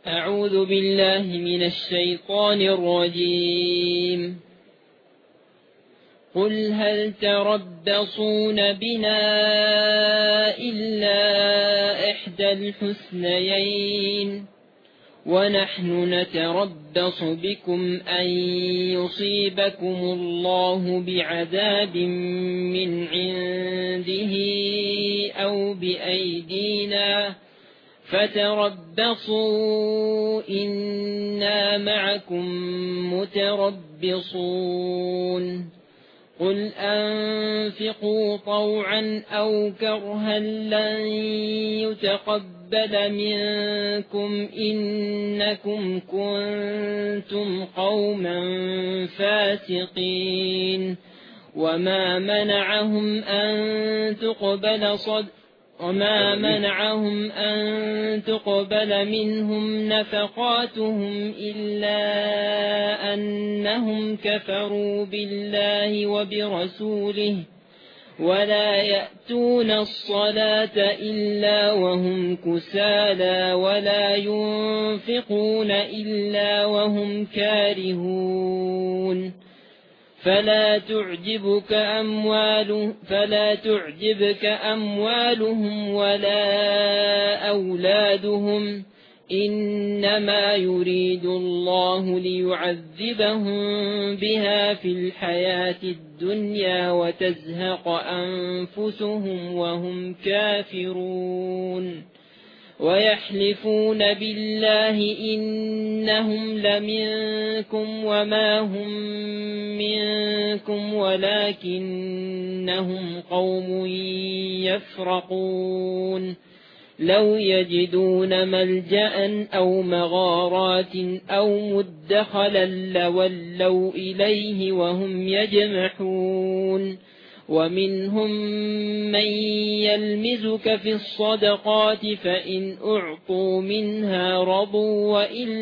أعوذ بالله من الشيطان الرجيم. قل هل تربصون بنا إلا إحدى الحسنيين ونحن نتربص بكم أن يصيبكم الله بعذاب من عنده أو بأيدينا فتربصوا إنا معكم متربصون. قل أنفقوا طوعا أو كرها لن يتقبل منكم إنكم كنتم قوما فاسقين. وما منعهم أن تقبل منهم نفقاتهم إلا أنهم كفروا بالله وبرسوله ولا يأتون الصلاة إلا وهم كسالى ولا ينفقون إلا وهم كارهون. فلا تعجبك أموالهم ولا أولادهم إنما يريد الله ليعذبهم بها في الحياة الدنيا وتزهق أنفسهم وهم كافرون. ويحلفون بالله إنهم لمنكم وما هم منكم ولكنهم قوم يفرقون. لو يجدون ملجأ أو مغارات أو مدخلا لولوا إليه وهم يجمحون. ومنهم من يلمزك في الصدقات فإن أعطوا منها رضوا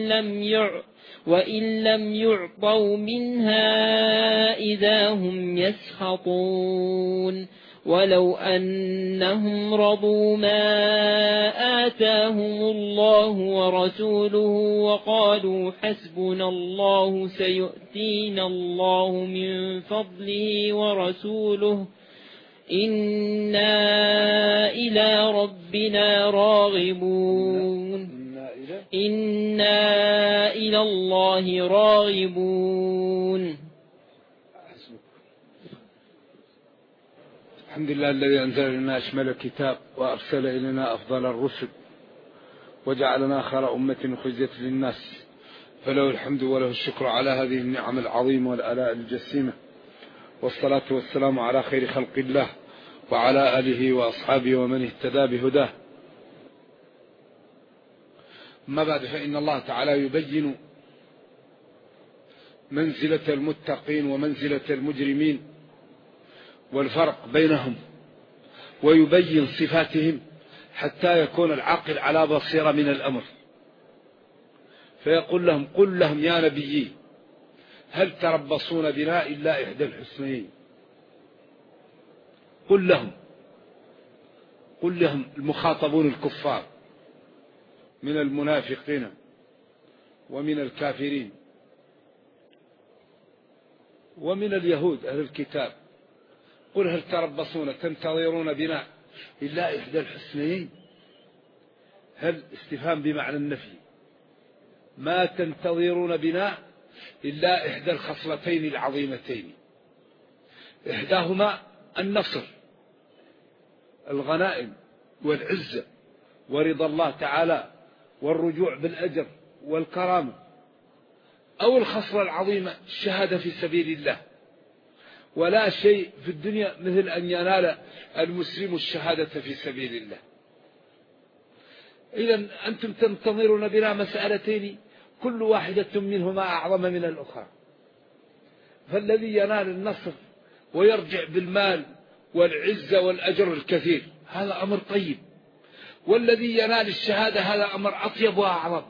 وإن لم يعطوا منها إذا هم يسخطون. ولو أنهم رضوا ما آتاهم الله ورسوله وقالوا حسبنا الله سيؤتينا الله من فضله ورسوله إنا إلى ربنا راغبون إنا إلى الله راغبون. الحمد لله الذي أنزل لنا أشمل الكتاب وأرسل إلينا أفضل الرسل وجعلنا خير أمة أخرجت للناس، فله الحمد وله الشكر على هذه النعم العظيمة والآلاء الجسيمة، والصلاة والسلام على خير خلق الله وعلى آله وأصحابه ومن اهتدى بهداه. أما بعد، فإن الله تعالى يبين منزلة المتقين ومنزلة المجرمين والفرق بينهم، ويبين صفاتهم حتى يكون العاقل على بصيرة من الأمر. فيقول لهم: قل لهم يا نبيي هل تربصون بنا إلا إحدى الحسنيين. قل لهم المخاطبون الكفار من المنافقين ومن الكافرين ومن اليهود أهل الكتاب: قل هل تربصون تنتظرون بنا إلا إحدى الحسنيين. هل استفهام بمعنى النفي، ما تنتظرون بنا إلا إحدى الخصلتين العظيمتين، إحداهما النصر، الغنائم والعزة ورضا الله تعالى والرجوع بالأجر والكرامة، أو الخصلة العظيمة الشهادة في سبيل الله. ولا شيء في الدنيا مثل أن ينال المسلم الشهادة في سبيل الله. إذن أنتم تنتظرون بنا مسألتين كل واحدة منهما أعظم من الأخرى، فالذي ينال النصر ويرجع بالمال والعزة والأجر الكثير هذا أمر طيب، والذي ينال الشهادة هذا أمر أطيب وأعظم.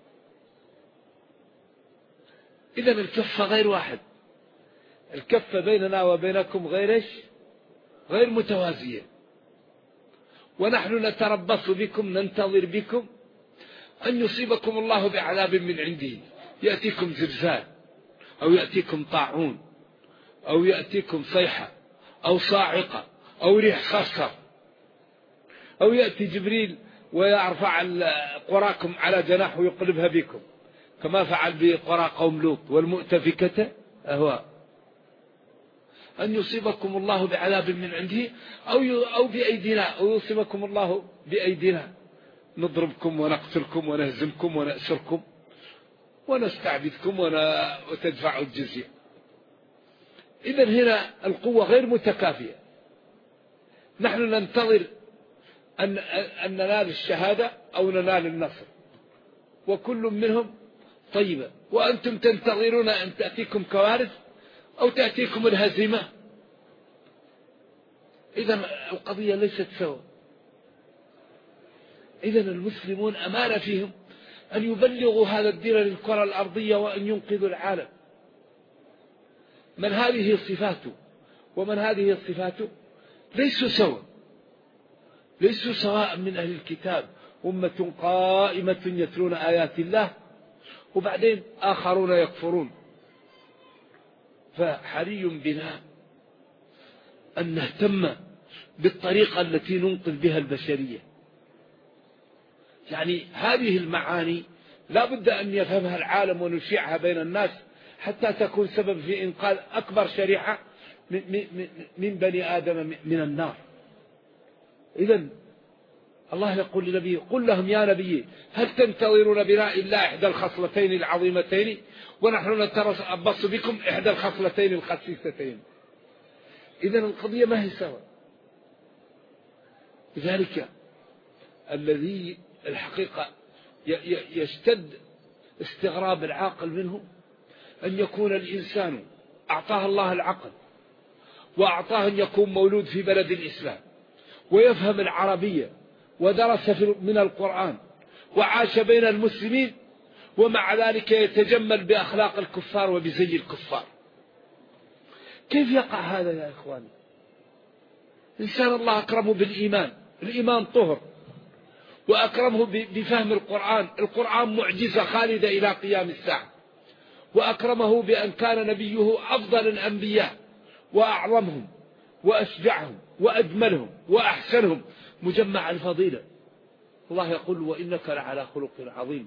إذن الكفة غير واحد، الكفة بيننا وبينكم غير متوازية. ونحن نتربص بكم، ننتظر بكم أن يصيبكم الله بعذاب من عنده، يأتيكم زلزال أو يأتيكم طاعون أو يأتيكم صيحة أو صاعقة أو ريح صرصر، أو يأتي جبريل ويرفع قراكم على جناح ويقلبها بكم كما فعل بقرى قوم لوط والمؤتفكة أهواء. أن يصيبكم الله بعذاب من عنده أو بأيدينا، أو يصيبكم الله بأيدينا نضربكم ونقتلكم ونهزمكم ونأسركم ونستعبدكم وتدفعوا الجزية. إذن هنا القوة غير متكافية. نحن ننتظر أن ننال الشهادة أو ننال النصر، وكل منهم طيبة، وأنتم تنتظرون أن تأتيكم كوارث أو تأتيكم الهزيمة. إذن القضية ليست سوا. إذن المسلمون أمانة فيهم أن يبلغوا هذا الدين للكرة الأرضية وأن ينقذوا العالم. من هذه صفاته ومن هذه صفاته ليسوا سوا، ليسوا سواء من أهل الكتاب، أمة قائمة يتلون آيات الله وبعدين آخرون يكفرون. فحري بنا أن نهتم بالطريقة التي ننقذ بها البشرية. يعني هذه المعاني لا بد أن يفهمها العالم ونشيعها بين الناس حتى تكون سبب في إنقاذ أكبر شريحة من بني آدم من النار. إذن الله يقول لنبيه: قل لهم يا نبي هل تنتظرون بنا إلا إحدى الخصلتين العظيمتين ونحن نتربص بكم إحدى الخصلتين الخسيستين. إذن القضية ما هي سوا. لذلك الذي الحقيقة يشتد استغراب العاقل منه أن يكون الإنسان أعطاه الله العقل وأعطاه أن يكون مولود في بلد الإسلام ويفهم العربية ودرس من القرآن وعاش بين المسلمين، ومع ذلك يتجمل بأخلاق الكفار وبزي الكفار. كيف يقع هذا يا إخواني؟ إنسان الله أكرمه بالإيمان، الإيمان طهر، وأكرمه بفهم القرآن، القرآن معجزة خالدة إلى قيام الساعة، وأكرمه بأن كان نبيه أفضل الأنبياء وأعظمهم وأشجعهم وأجملهم وأحسنهم مجمع الفضيلة. الله يقول: وإنك لعلى خلق عظيم.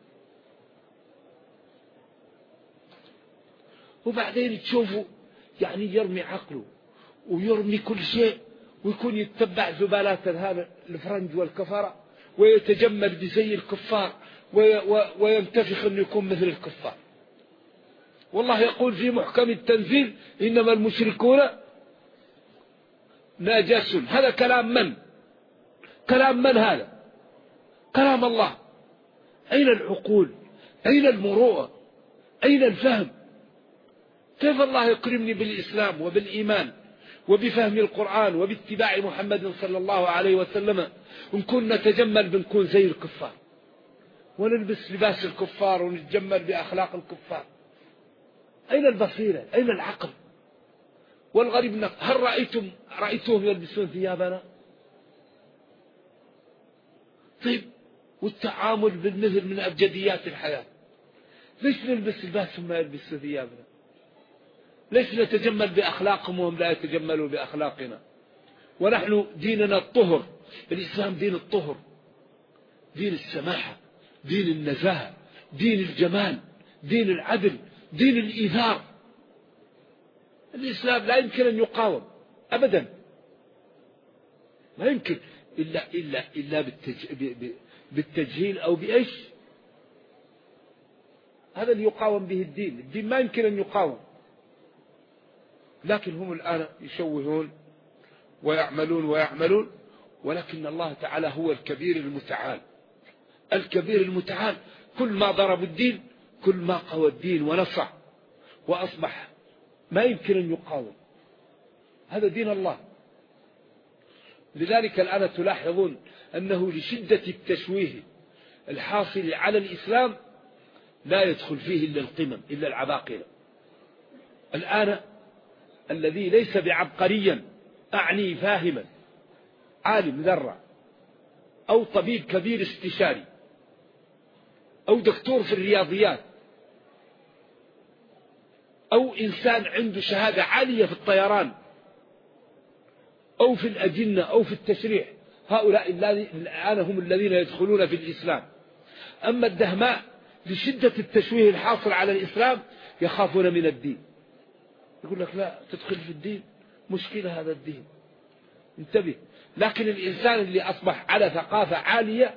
وبعدين تشوفوا يعني يرمي عقله ويرمي كل شيء ويكون يتبع زبالات هذا الفرنج والكفرة ويتجمل بزي الكفار وينتفخ أن يكون مثل الكفار. والله يقول في محكم التنزيل: إنما المشركون نجس. هذا كلام من؟ كلام من هذا؟ كلام الله. أين العقول؟ أين المروءة؟ أين الفهم؟ كيف الله يكرمني بالإسلام وبالإيمان وبفهم القرآن وباتباع محمد صلى الله عليه وسلم ونكون نتجمل بنكون زي الكفار ونلبس لباس الكفار ونتجمل بأخلاق الكفار؟ أين البصيرة؟ أين العقل؟ والغريب هل رأيتهم يلبسون ثيابنا؟ طيب، والتعامل بالمثل من أبجديات الحياة، ليش نلبس لباسهم ما يلبسوا ثيابنا؟ ليش نتجمل بأخلاقهم وهم لا يتجملوا بأخلاقنا؟ ونحن ديننا الطهر، الإسلام دين الطهر، دين السماحة، دين النزاهة، دين الجمال، دين العدل، دين الإيثار. الإسلام لا يمكن أن يقاوم أبدا، ما يمكن إلا بالتجهيل أو بإيش؟ هذا اللي يقاوم به الدين. الدين ما يمكن أن يقاوم، لكن هم الآن يشوهون ويعملون، ولكن الله تعالى هو الكبير المتعال. الكبير المتعال كل ما ضربوا الدين كل ما قوى الدين ونصع وأصبح ما يمكن أن يقاوم. هذا دين الله. لذلك الآن تلاحظون أنه لشدة التشويه الحاصل على الإسلام لا يدخل فيه إلا القمم، إلا العباقرة. الآن الذي ليس بعبقريا، أعني فاهما عالم ذرة أو طبيب كبير استشاري، أو دكتور في الرياضيات، أو إنسان عنده شهادة عالية في الطيران أو في الأجنة أو في التشريح، هؤلاء الآن هم الذين يدخلون في الإسلام. أما الدهماء لشدة التشويه الحاصل على الإسلام يخافون من الدين، يقول لك لا تدخل في الدين، مشكلة هذا الدين، انتبه. لكن الإنسان اللي أصبح على ثقافة عالية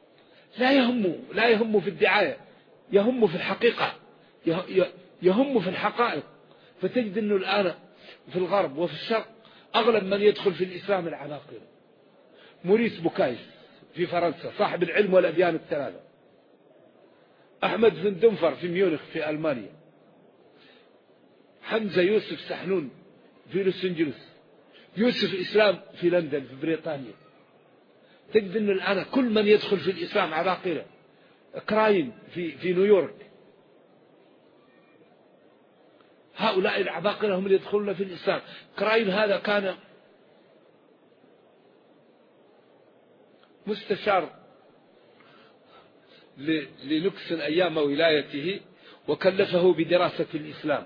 لا يهمه في الدعاية، يهمه في الحقيقة، يهمه في الحقائق. فتجد أنه الآن في الغرب وفي الشرق أغلب من يدخل في الإسلام العباقرة. موريس بوكايس في فرنسا صاحب العلم والأديان الثلاثة، أحمد فن دنفر في ميونخ في ألمانيا، حمزة يوسف سحنون في لوس أنجلوس، يوسف إسلام في لندن في بريطانيا. تجد أن الآن كل من يدخل في الإسلام عباقرة. كراين في نيويورك، هؤلاء العباقرة هم اللي يدخلون في الإسلام. كراين هذا كان مستشار لنكسون أيام ولايته، وكلفه بدراسة الإسلام،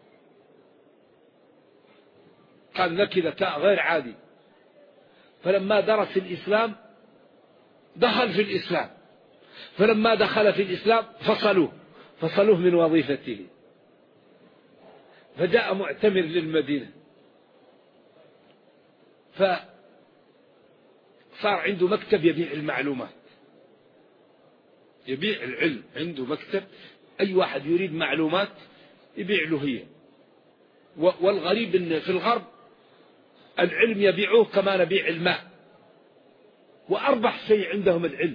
كان ذكي غير عادي. فلما درس الإسلام دخل في الإسلام، فلما دخل في الإسلام فصلوه من وظيفته، فجاء معتمر للمدينة، فصار عنده مكتب يبيع المعلومات، يبيع العلم، عنده مكتب أي واحد يريد معلومات يبيع له هي. والغريب أن في الغرب العلم يبيعوه كما نبيع الماء، وأربح شيء عندهم العلم.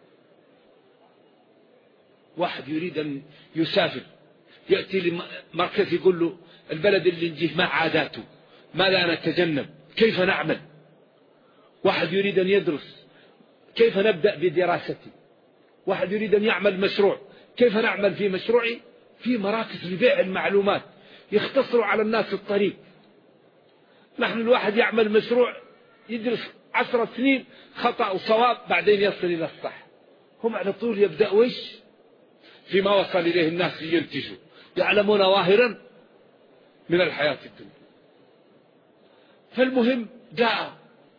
واحد يريد أن يسافر يأتي لمركز يقول له البلد اللي نجيه ما عاداته، ماذا نتجنب، كيف نعمل. واحد يريد أن يدرس، كيف نبدأ بدراستي. واحد يريد أن يعمل مشروع، كيف نعمل في مشروعي. في مراكز لبيع المعلومات يختصروا على الناس الطريق. نحن الواحد يعمل مشروع يدرس 10 سنين خطأ وصواب، بعدين يصل إلى الصح. هم على طول يبدأ فيما وصل إليه الناس ينتجوا، يعلمون ظاهرا من الحياة الدنيا. فالمهم جاء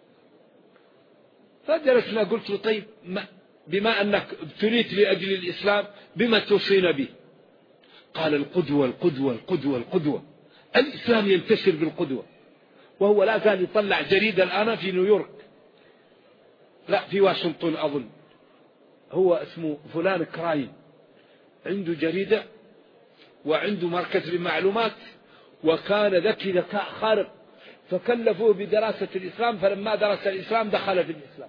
فجلسنا، قلت له طيب بما أنك ابتليت لأجل الإسلام بما توصينا به؟ قال القدوة القدوة القدوة القدوة. الإسلام ينتشر بالقدوة. وهو لا زال يطلع جريدة الآن في نيويورك، لا في واشنطن أظن، هو اسمه فلان كراين، عنده جريدة وعنده مركز للمعلومات، وكان ذكي ذكاء خارق، فكلفوه بدراسة الإسلام، فلما درس الإسلام دخل في الإسلام.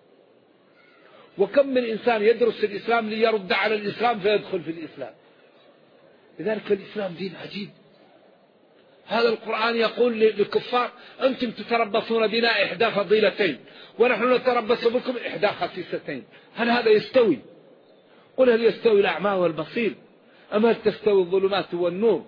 وكم من إنسان يدرس الإسلام ليرد على الإسلام فيدخل في الإسلام. لذلك الإسلام دين عجيب. هذا القرآن يقول للكفار أنتم تتربصون بنا إحدى فضيلتين ونحن نتربص بكم إحدى خسيستين، هل هذا يستوي؟ قل هل يستوي الأعمى والبصير أم هل تستوي الظلمات والنور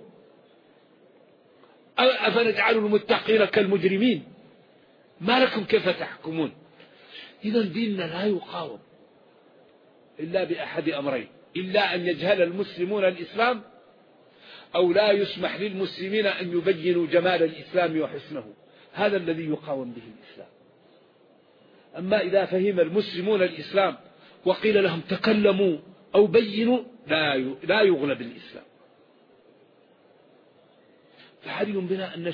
أفنجعل المتقين كالمجرمين ما لكم كيف تحكمون. إذا ديننا لا يقاوم إلا بأحد أمرين: إلا أن يجهل المسلمون الإسلام، أو لا يسمح للمسلمين أن يبينوا جمال الإسلام وحسنه. هذا الذي يقاوم به الإسلام. أما إذا فهم المسلمون الإسلام وقيل لهم تكلموا أو بينوا لا يغلب الإسلام. فحري بنا أن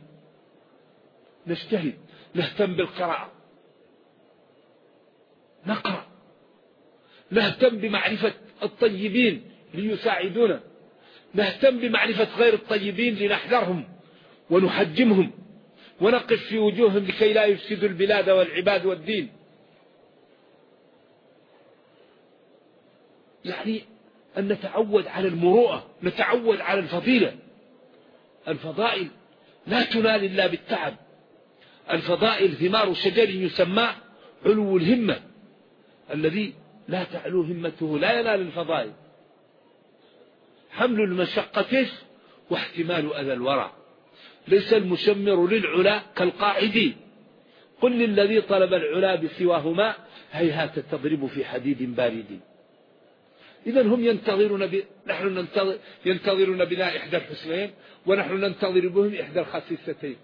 نجتهد، نهتم بالقراءة، نقرأ، نهتم بمعرفة الطيبين ليساعدونا، نهتم بمعرفة غير الطيبين لنحذرهم ونحجمهم ونقف في وجوههم لكي لا يفسدوا البلاد والعباد والدين. يعني أن نتعود على المروءة، نتعود على الفضيلة. الفضائل لا تنال إلا بالتعب. الفضائل ثمار شجر يسمى علو الهمة، الذي لا تعلو همته لا ينال الفضائل. حمل المشقة واحتمال أذى الورى، ليس المشمر للعلا كالقاعد، قل للذي طلب العلا بسواهما هيهات تضرب في حديد بارد. إذن هم نحن ينتظرون بناء إحدى الحسنين، ونحن ننتظر بهم إحدى الخسيستين،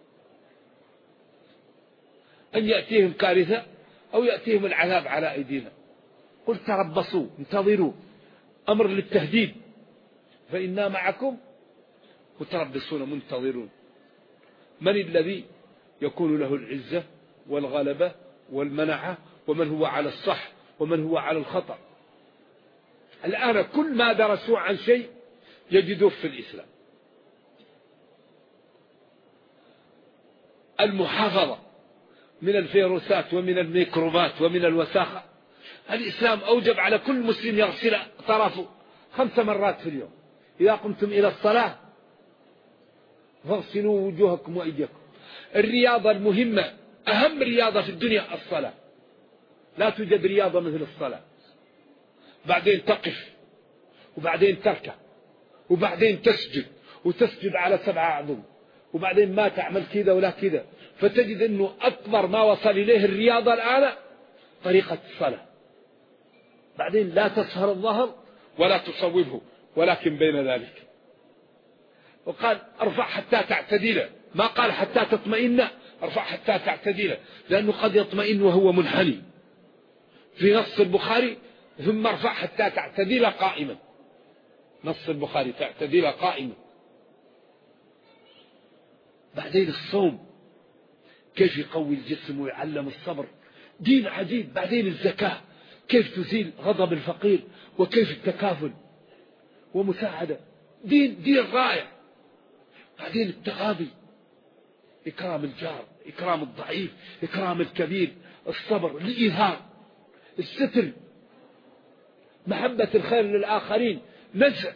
أن يأتيهم كارثة أو يأتيهم العذاب على أيدينا. قل تربصوا انتظروا، أمر للتهديد، فإنا معكم متربصون منتظرون. من الذي يكون له العزة والغلبة والمنعة، ومن هو على الصح ومن هو على الخطأ؟ الآن كل ما درسوا عن شيء يجدوه في الإسلام. المحافظة من الفيروسات ومن الميكروبات ومن الوساخة، الإسلام أوجب على كل مسلم يغسل طرفه 5 مرات في اليوم. إذا قمتم إلى الصلاة فاغسلوا وجوهكم وأيديكم. الرياضة المهمة، أهم رياضة في الدنيا الصلاة، لا توجد رياضة مثل الصلاة. بعدين تقف، وبعدين تركع، وبعدين تسجد، وتسجد على 7 أعظم، وبعدين ما تعمل كذا ولا كذا. فتجد أنه أكبر ما وصل إليه الرياضة الآن طريقة الصلاة. بعدين لا تسهر الظهر ولا تصوبه، ولكن بين ذلك. وقال ارفع حتى تعتدل، ما قال حتى تطمئن، ارفع حتى تعتدل، لأنه قد يطمئن وهو منحني. في نص البخاري ثم ارفع حتى تعتدل قائما، نص البخاري تعتدل قائما. بعدين الصوم كيف يقوي الجسم ويعلم الصبر، دين عجيب. بعدين الزكاة كيف تزيل غضب الفقير، وكيف التكافل ومساعدة، دين رائع. بعدين التغاضي، إكرام الجار، إكرام الضعيف، إكرام الكبير، الصبر، الإيثار، الستر، محبة الخير للآخرين، نزع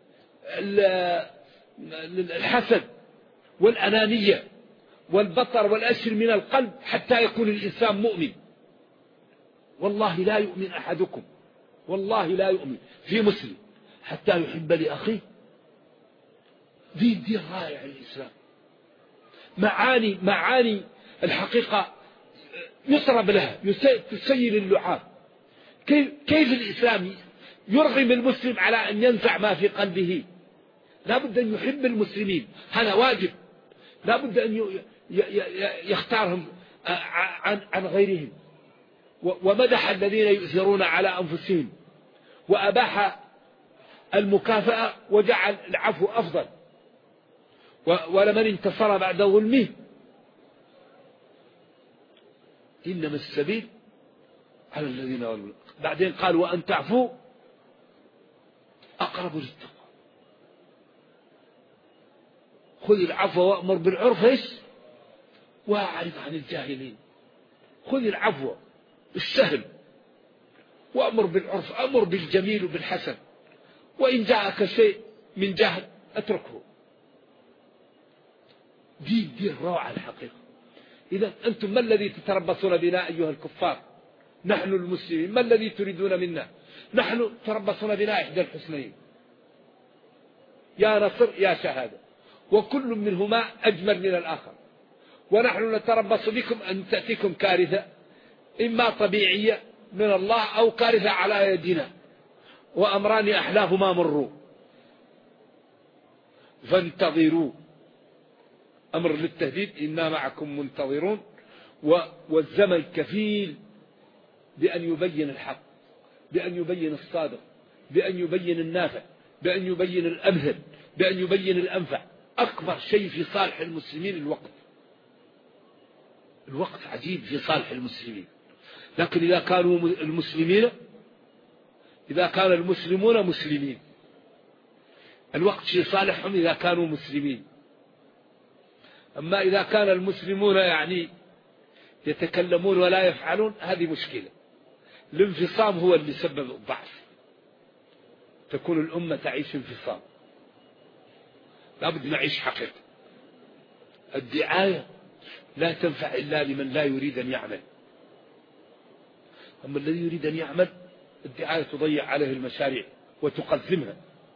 الحسد والأنانية والبطر والأشر من القلب حتى يكون الإنسان مؤمن. والله لا يؤمن أحدكم، والله لا يؤمن في مسلم حتى يحب لأخيه. دين رائع الإسلام، معاني الحقيقة يطرب لها، تسيل اللعاب. كيف الإسلام يرغم المسلم على أن ينزع ما في قلبه؟ لا بد أن يحب المسلمين، هذا واجب. لا بد أن يختارهم عن غيرهم. ومدح الذين يؤثرون على أنفسهم، وأباح المكافأة وجعل العفو أفضل. ولمن انتصر بعد ظلمه إنما السبيل على الذين ظلموا. بعدين قال وأن تعفوا أقرب للتقوى. خذ العفو وأمر بالعرف وأعرض عن الجاهلين. خذ العفو السهل وأمر بالعرف، أمر بالجميل وبالحسن، وإن جاءك شيء من جهل أتركه. دين روعة الحقيقة. إذا أنتم ما الذي تتربصون بنا أيها الكفار؟ نحن المسلمين. ما الذي تريدون منا؟ نحن تربصون بنا إحدى الحسنين، يا نصر يا شهادة، وكل منهما أجمل من الآخر. ونحن نتربص بكم أن تأتيكم كارثة، إما طبيعية من الله أو كارثة على يدنا، وأمران أحلاهما مروا، فانتظروا. أمر للتهديد، إنا معكم منتظرون. والزمن كفيل بأن يبين الحق، بأن يبين الصادق، بأن يبين النافع، بأن يبين الأمثل، بأن يبين الأنفع. أكبر شيء في صالح المسلمين الوقت عجيب في صالح المسلمين. لكن إذا كانوا المسلمين، إذا كان المسلمون مسلمين، الوقت في صالحهم إذا كانوا مسلمين. أما إذا كان المسلمون يعني يتكلمون ولا يفعلون، هذه مشكلة. الانفصام هو اللي سبب الضعف. تكون الأمة تعيش انفصام. لابد نعيش حقيقة. الدعاية لا تنفع إلا لمن لا يريد أن يعمل. أما الذي يريد أن يعمل، الدعاية تضيع عليه المشاريع وتقزمها.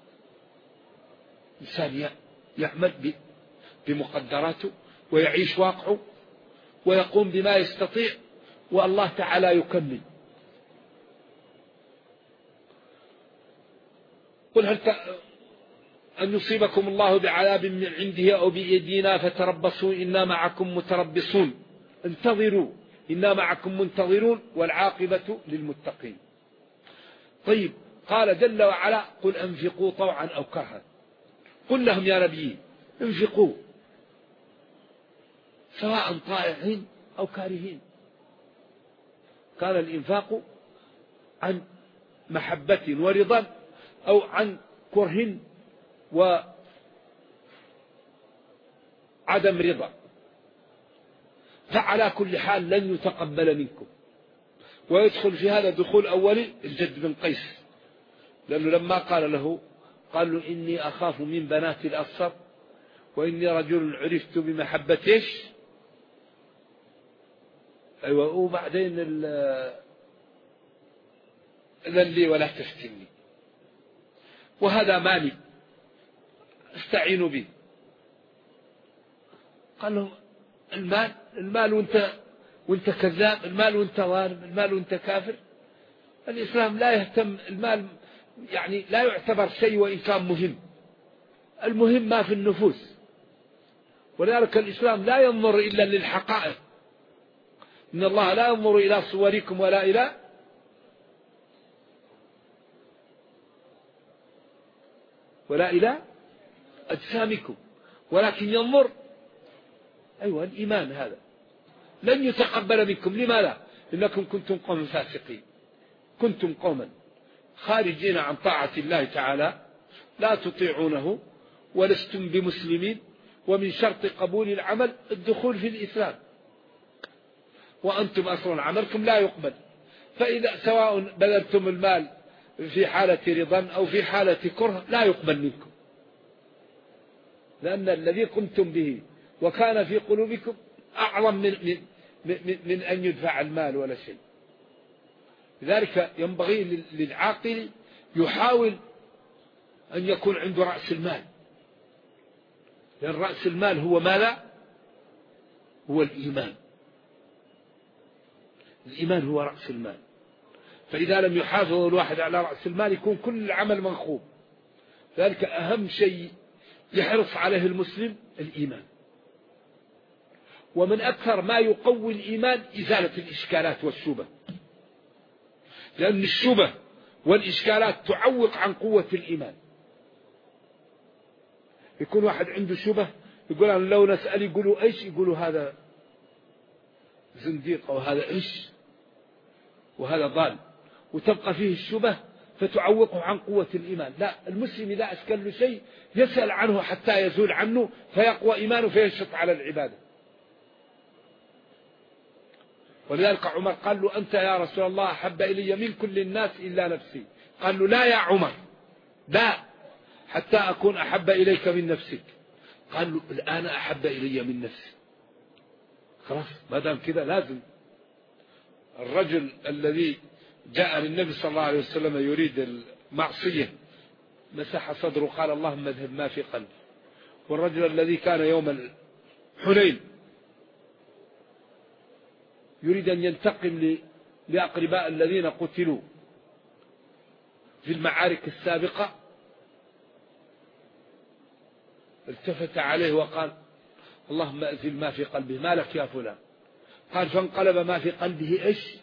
إنسان يعمل بمقدراته ويعيش واقعه ويقوم بما يستطيع، والله تعالى يكمل. قل هل أن يصيبكم الله بعذاب من عنده أو بأيدينا فتربصوا إنا معكم متربصون انتظروا إنا معكم منتظرون والعاقبة للمتقين. طيب قال جل وعلا قل أنفقوا طوعا أو كرها. قل لهم يا نبي انفقوا سواء طائعين أو كارهين. كان الإنفاق عن محبة ورضا أو عن كره وعدم رضا، فعلى كل حال لن يتقبل منكم. ويدخل في هذا دخول أولي الجد بن قيس، لأنه لما قال له قال له إني أخاف من بنات الأبصر وإني رجل عرفت بمحبة إيش. أيوة وبعدين إذن لي ولا تفتني وهذا مالي استعين به. قال له المال وانت كذاب، المال وانت ظالم، المال وانت كافر. الإسلام لا يهتم، المال يعني لا يعتبر شيء وإن كان مهم، المهم ما في النفوس. ولذلك الإسلام لا ينظر إلا للحقائق، إن الله لا ينظر إلى صوركم ولا إلى أجسامكم، ولكن ينظر أيوة الإيمان. هذا لن يتقبل منكم. لماذا؟ إنكم كنتم قوم فاسقين، كنتم قوما خارجين عن طاعة الله تعالى لا تطيعونه ولستم بمسلمين، ومن شرط قبول العمل الدخول في الإسلام، وأنتم أصلا عملكم لا يقبل. فإذا سواء بذلتم المال في حالة رضا أو في حالة كره لا يقبل منكم، لأن الذي قمتم به وكان في قلوبكم أعظم من أن يدفع المال ولا شيء. لذلك ينبغي للعاقل يحاول أن يكون عنده رأس المال، لأن رأس المال هو ماذا؟ هو الإيمان. الإيمان هو رأس المال. فإذا لم يحافظ الواحد على رأس المال يكون كل العمل منخوب. ذلك أهم شيء يحرص عليه المسلم الإيمان. ومن أكثر ما يقوي الإيمان إزالة الإشكالات والشبه، لأن الشبه والإشكالات تعوق عن قوة الإيمان. يكون واحد عنده شبه يقول أنا لو نسأل يقولوا إيش، يقولوا هذا زنديق أو هذا إيش وهذا ضال، وتبقى فيه الشبه فتعوقه عن قوة الإيمان. لا، المسلم إذا أشكل له شيء يسأل عنه حتى يزول عنه فيقوى إيمانه فينشط على العبادة. ولذلك عمر قال له أنت يا رسول الله أحب إلي من كل الناس إلا نفسي. قال له لا يا عمر، لا، حتى أكون أحب إليك من نفسك. قال له الآن أحب إلي من نفسي. خلاص ما دام كذا لازم. الرجل الذي جاء للنبي صلى الله عليه وسلم يريد المعصية مسح صدره قال اللهم اذهب ما في قلبي. والرجل الذي كان يوم حنين يريد أن ينتقم لأقرباء الذين قتلوا في المعارك السابقة التفت عليه وقال اللهم أزل ما في قلبه. ما لك يا فلان؟ قال فانقلب ما في قلبه إيش؟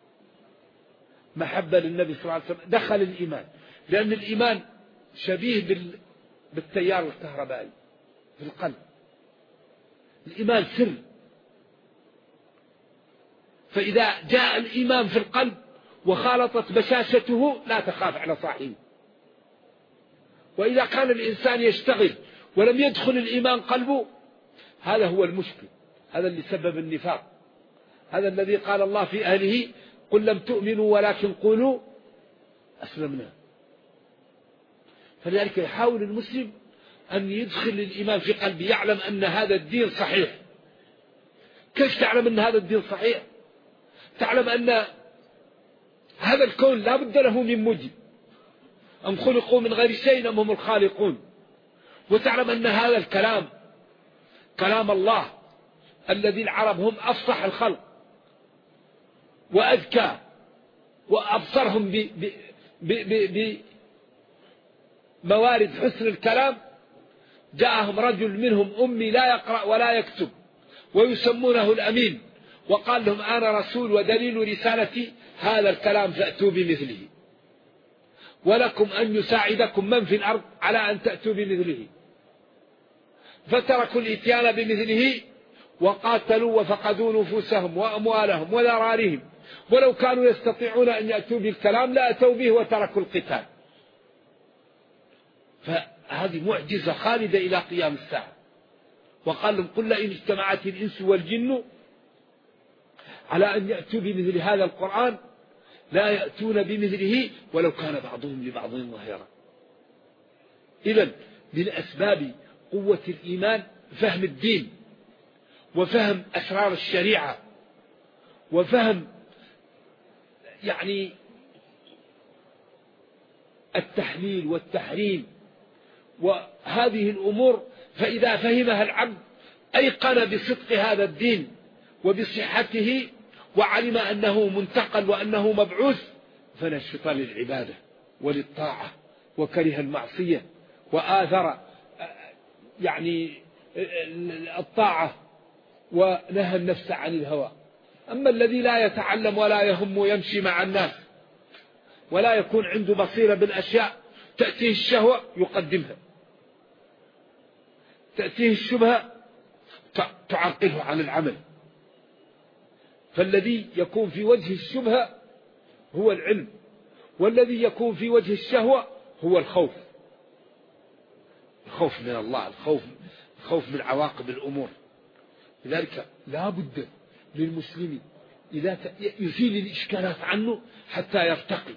محبة للنبي صلى الله عليه وسلم. دخل الإيمان، لأن الإيمان شبيه بالتيار الكهربائي في القلب. الإيمان سر، فإذا جاء الإيمان في القلب وخالطت بشاشته لا تخاف على صاحبه. وإذا كان الإنسان يشتغل ولم يدخل الإيمان قلبه هذا هو المشكل، هذا اللي سبب النفاق. هذا الذي قال الله في أهله قل لم تؤمنوا ولكن قولوا أسلمنا. فلذلك يحاول المسلم أن يدخل الإيمان في قلبه، يعلم أن هذا الدين صحيح. كيف تعلم أن هذا الدين صحيح؟ تعلم أن هذا الكون لا بد له من موجب، أم خلقوا من غير شيء أم هم الخالقون. وتعلم أن هذا الكلام كلام الله الذي العرب هم أفصح الخلق وأذكى وأبصرهم موارد حسن الكلام جاءهم رجل منهم أمي لا يقرأ ولا يكتب ويسمونه الأمين، وقال لهم أنا رسول ودليل رسالتي هذا الكلام فأتوا بمثله، ولكم أن يساعدكم من في الأرض على أن تأتوا بمثله. فتركوا الإتيان بمثله وقاتلوا وفقدوا نفوسهم وأموالهم وذراريهم، ولو كانوا يستطيعون أن يأتوا بالكلام لا أتوا به وتركوا القتال. فهذه معجزة خالدة إلى قيام الساعة. وقال لهم قل إن اجتمعت الإنس والجن على أن يأتوا بمثل هذا القرآن لا يأتون بمثله ولو كان بعضهم لبعض ظهيرا. إذن من أسباب قوة الإيمان فهم الدين وفهم أسرار الشريعة وفهم يعني التحليل والتحريم وهذه الأمور. فإذا فهمها العبد أيقن بصدق هذا الدين وبصحته وعلم أنه منتقل وأنه مبعوث فنشط للعبادة وللطاعة وكره المعصية وآثر يعني الطاعة ونهى النفس عن الهوى. أما الذي لا يتعلم ولا يهم يمشي مع الناس ولا يكون عنده بصيرة بالأشياء، تأتيه الشهوة يقدمها، تأتيه الشبهة تعرقله عن العمل. فالذي يكون في وجه الشبهة هو العلم، والذي يكون في وجه الشهوة هو الخوف. الخوف من الله، الخوف من عواقب الأمور. لذلك لا بد للمسلم إذا يزيل الإشكالات عنه حتى يرتقي.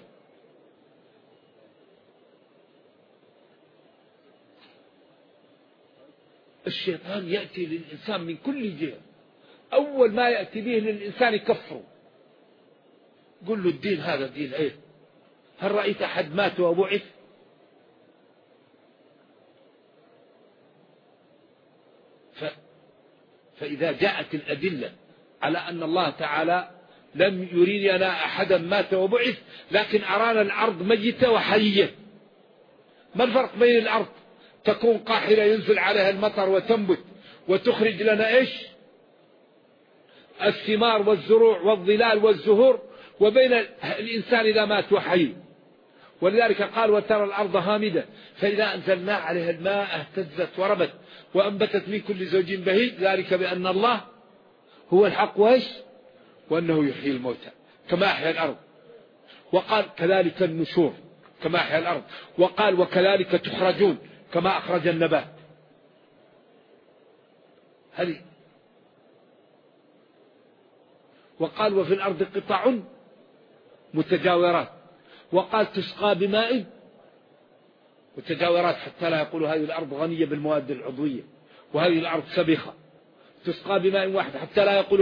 الشيطان يأتي للإنسان من كل جهة، أول ما يأتي به للإنسان يكفره، قل له الدين هذا دين إيه؟ هل رأيت أحد مات وبعث؟ فإذا جاءت الأدلة على أن الله تعالى لم يرينا أحدا مات وبعث لكن أرانا الأرض ميتة وحية، ما الفرق بين الأرض تكون قاحلة ينزل عليها المطر وتنبت وتخرج لنا إيش؟ الثمار والزروع والظلال والزهور، وبين الإنسان إذا مات وحي. ولذلك قال وترى الأرض هامدة فإذا أنزلنا عليها الماء اهتزت وربت وأنبتت من كل زوج بهيج، ذلك بأن الله هو الحق وإيش؟ وأنه يحيي الموتى كما أحيا الأرض. وقال كذلك النشور كما أحيا الأرض. وقال وكذلك تخرجون كما أخرج النبات. هذه. وقال وفي الأرض قطع متجاورات. وقال تسقى بماء متجاورات حتى لا يقولوا هذه الأرض غنية بالمواد العضوية وهذه الأرض سبخة. تسقى بماء واحد حتى لا يقولوا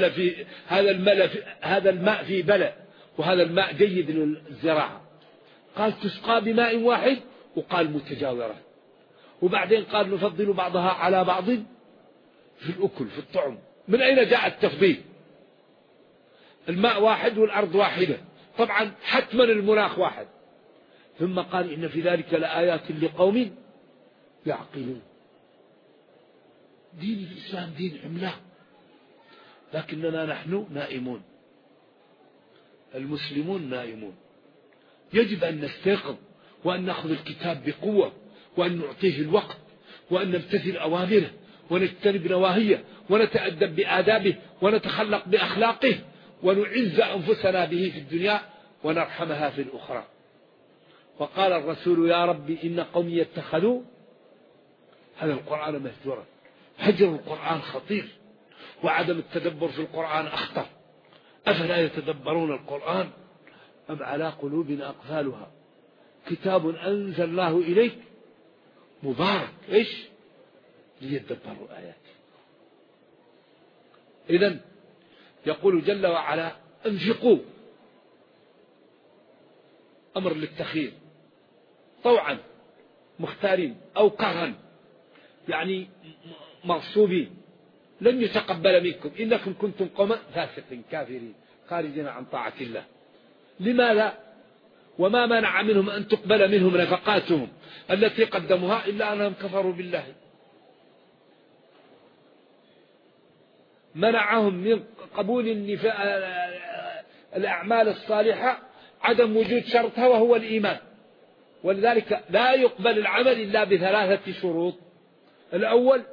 هذا الماء في بلع وهذا الماء جيد للزراعة. قال تسقى بماء واحد وقال متجاورات. وبعدين قال نفضل بعضها على بعض في الأكل في الطعم. من أين جاء التفضيل؟ الماء واحد والأرض واحدة، طبعا حتما المناخ واحد. ثم قال إن في ذلك لآيات لقوم يعقلون. دين الإسلام دين عملاق، لكننا نحن نائمون، المسلمون نائمون. يجب أن نستيقظ وأن نأخذ الكتاب بقوة وأن نعطيه الوقت وأن نمتثل أوامره ونجتنب نواهيه ونتأدب بآدابه ونتخلق بأخلاقه ونعز أنفسنا به في الدنيا ونرحمها في الأخرى. وقال الرسول يا ربي إن قومي اتخذوا هذا القرآن مهجورا. هجر القرآن خطير، وعدم التدبر في القرآن أخطر. أفلا يتدبرون القرآن أم على قلوب أقفالها كتاب أنزلناه إليك مبارك إيش ليدبروا آياته. إذن يقول جل وعلا انفقوا، أمر للتخيير، طوعا مختارين أو كرها يعني مغصوبين، لن يتقبل منكم إنكم كنتم قوما فاسقين كافرين خارجين عن طاعة الله. لماذا؟ وما منع منهم أن تقبل منهم نفقاتهم التي قدموها إلا أنهم كفروا بالله. منعهم من قبول الأعمال الصالحة عدم وجود شرطها وهو الإيمان، ولذلك لا يقبل العمل إلا بثلاثة شروط: الأول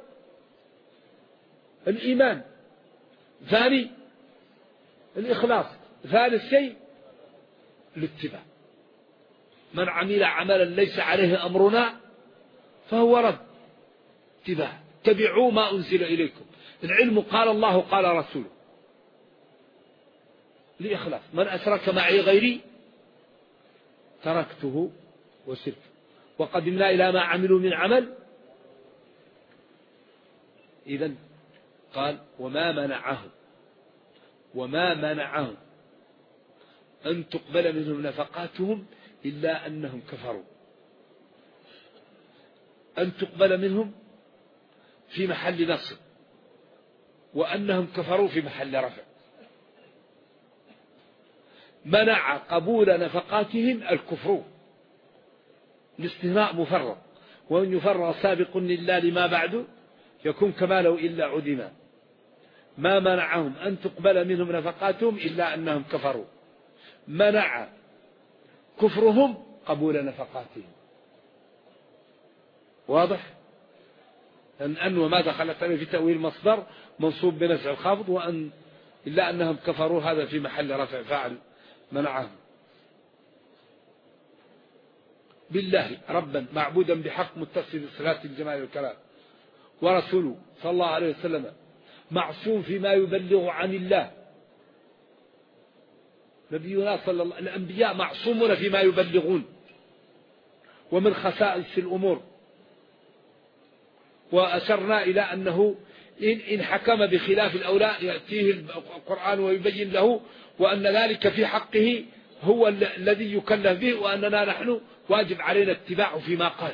الإيمان، ثاني الإخلاص، ثالث شيء الاتباع. من عمل عملا ليس عليه أمرنا فهو رد. اتباع، اتبعوا ما أنزل إليكم. العلم قال الله قال رسوله. الإخلاص: من أشرك معي غيري تركته وشركه. وقدمنا إلى ما عملوا من عمل. إذن قال وما منعهم أن تقبل منهم نفقاتهم إلا أنهم كفروا. أن تقبل منهم في محل نصب، وأنهم كفروا في محل رفع. منع قبول نفقاتهم الكفر، الاستثناء مفرغ، وأن يفرغ سابق إلا لما بعد يكون كماله إلا عدما. ما منعهم أن تقبل منهم نفقاتهم إلا أنهم كفروا. منع كفرهم قبول نفقاتهم. واضح؟ أن وما دخلت عليه في تأويل المصدر منصوب بنفع الخافض، وأن إلا أنهم كفروا هذا في محل رفع فاعل منعهم. بالله ربا معبودا بحق متصف بصفات الجمال والكلام، ورسوله صلى الله عليه وسلم معصوم فيما يبلغ عن الله. نبينا صلى الله عليه وسلم، الأنبياء معصومون فيما يبلغون ومن خصائص الأمور. وأشرنا إلى أنه إن حكم بخلاف الأولى يأتيه القرآن ويبين له وأن ذلك في حقه هو الذي يكلف به، وأننا نحن واجب علينا اتباعه فيما قال،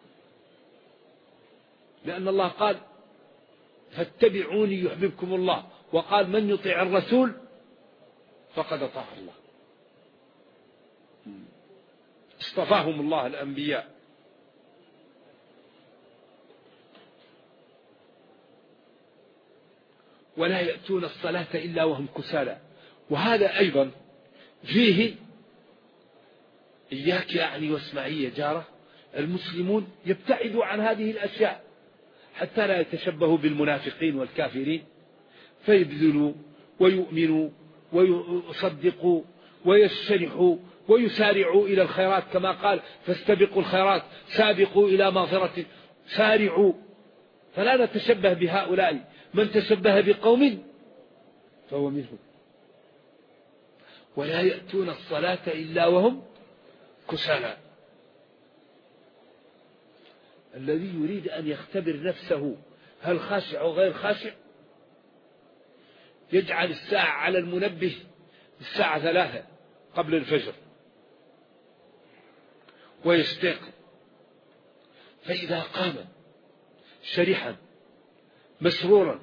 لأن الله قال فاتبعوني يحببكم الله، وقال من يطيع الرسول فقد أطاع الله. اصطفاهم الله الأنبياء. ولا يأتون الصلاة إلا وهم كسالى. وهذا أيضا فيه إياك يعني واسمعي يا جارة، المسلمون يبتعدوا عن هذه الأشياء حتى لا يتشبهوا بالمنافقين والكافرين، فيبذلوا ويؤمنوا ويصدقوا ويشرحوا ويسارعوا إلى الخيرات، كما قال فاستبقوا الخيرات، سابقوا إلى مغفرة، سارعوا. فلا نتشبه بهؤلاء، من تشبه بقوم فهو منهم. ولا يأتون الصلاة إلا وهم كسالى. الذي يريد أن يختبر نفسه هل خاشع أو غير خاشع يجعل الساعة على المنبه الساعة 3 قبل الفجر ويستيقظ، فإذا قام شرحا مسرورا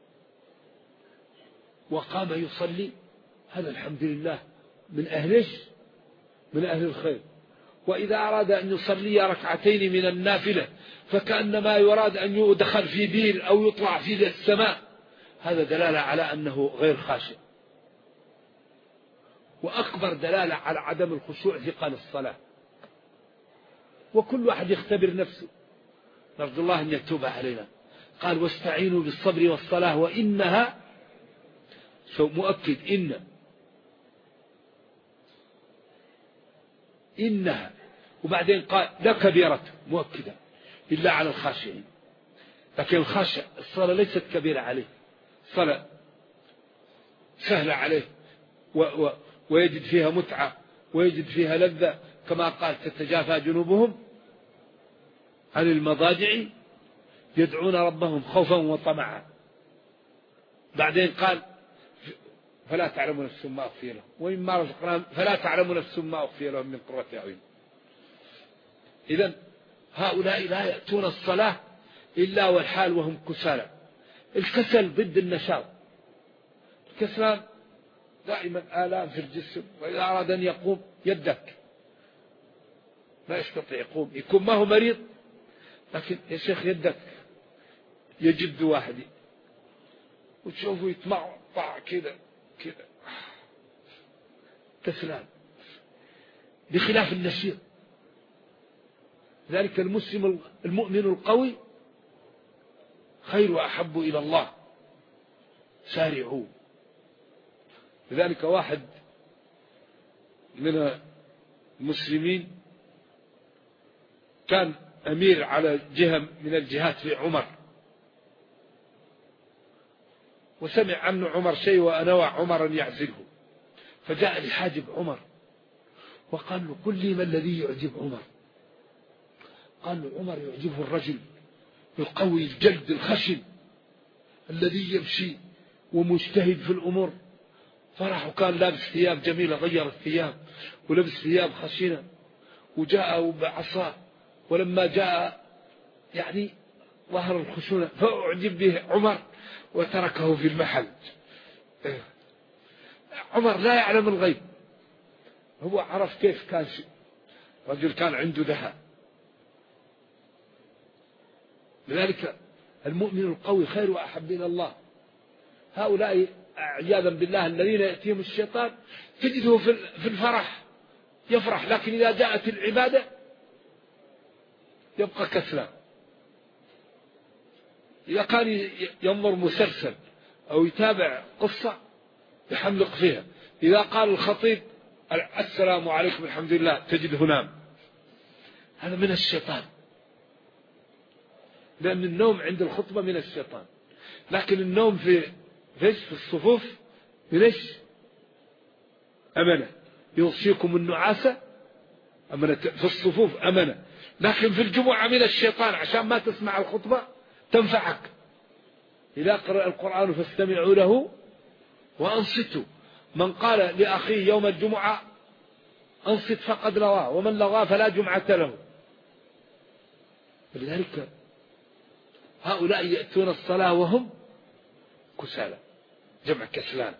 وقام يصلي، هذا الحمد لله من أهله، من أهل الخير. وإذا أراد أن يصلي ركعتين من النافلة فكأنما يراد أن يدخل في بير أو يطلع في السماء، هذا دلالة على أنه غير خاشع. وأكبر دلالة على عدم الخشوع ثقل الصلاة. وكل واحد يختبر نفسه، نرجو الله أن يتوب علينا. قال واستعينوا بالصبر والصلاة وإنها مؤكد إنها، وبعدين قال لكبيرة مؤكدة إلا على الخاشعين. لكن الخاشع الصلاة ليست كبيرة عليه، الصلاة سهلة عليه ويجد فيها متعة ويجد فيها لذة، كما قال تتجافى جنوبهم عن المضاجع يدعون ربهم خوفا وطمعا. بعدين قال فلا تعلم نفس ما أخفي لهم ومما رزقناهم فلا تعلم نفس ما أخفي لهم من قرة أعين. إذن هؤلاء لا يأتون الصلاة إلا والحال وهم كسالى. الكسل ضد النشاط. الكسلان دائما آلام في الجسم، وإذا أراد أن يقوم يدك ما يستطيع يقوم، يكون ما هو مريض، لكن يا شيخ يدك يجد واحد وتشوفه يتمعطع كذا كذا كسلان، بخلاف النشيط. ذلك المسلم المؤمن القوي خير وأحب إلى الله، سارعوا. لذلك واحد من المسلمين كان أمير على جهة من الجهات في عمر، وسمع عنه عمر شيء وأنوى عمر أن يعزله، فجاء لحاجب عمر وقال له قل لي ما الذي يعجب عمر؟ قال له عمر يعجبه الرجل القوي الجلد الخشن الذي يمشي ومجتهد في الأمور. فرح وكان لابس ثياب جميلة، غير الثياب ولبس ثياب خشنة، وجاء بعصا، ولما جاء يعني ظهر الخشونة فأعجب به عمر وتركه في المحل. عمر لا يعلم الغيب، هو عرف كيف كان رجل كان عنده ذهب. لذلك المؤمن القوي خير وأحب إلى الله. هؤلاء عياذا بالله الذين يأتيهم الشيطان تجده في الفرح يفرح، لكن إذا جاءت العبادة يبقى كسلان. إذا كان ينظر مسلسل أو يتابع قصة يحملق فيها، إذا قال الخطيب السلام عليكم الحمد لله تجده نام. هذا من الشيطان، لأن النوم عند الخطبة من الشيطان، لكن النوم في الصفوف من أمنة. يغشيكم النعاسة أمنة في الصفوف أمنة، لكن في الجمعة من الشيطان عشان ما تسمع الخطبة تنفعك. إذا قرأ القرآن فاستمعوا له وأنصتوا. من قال لأخيه يوم الجمعة أنصت فقد لغاه، ومن لغاه فلا جمعة له. لذلك هؤلاء يأتون الصلاة وهم كسالى، جمع كسلان،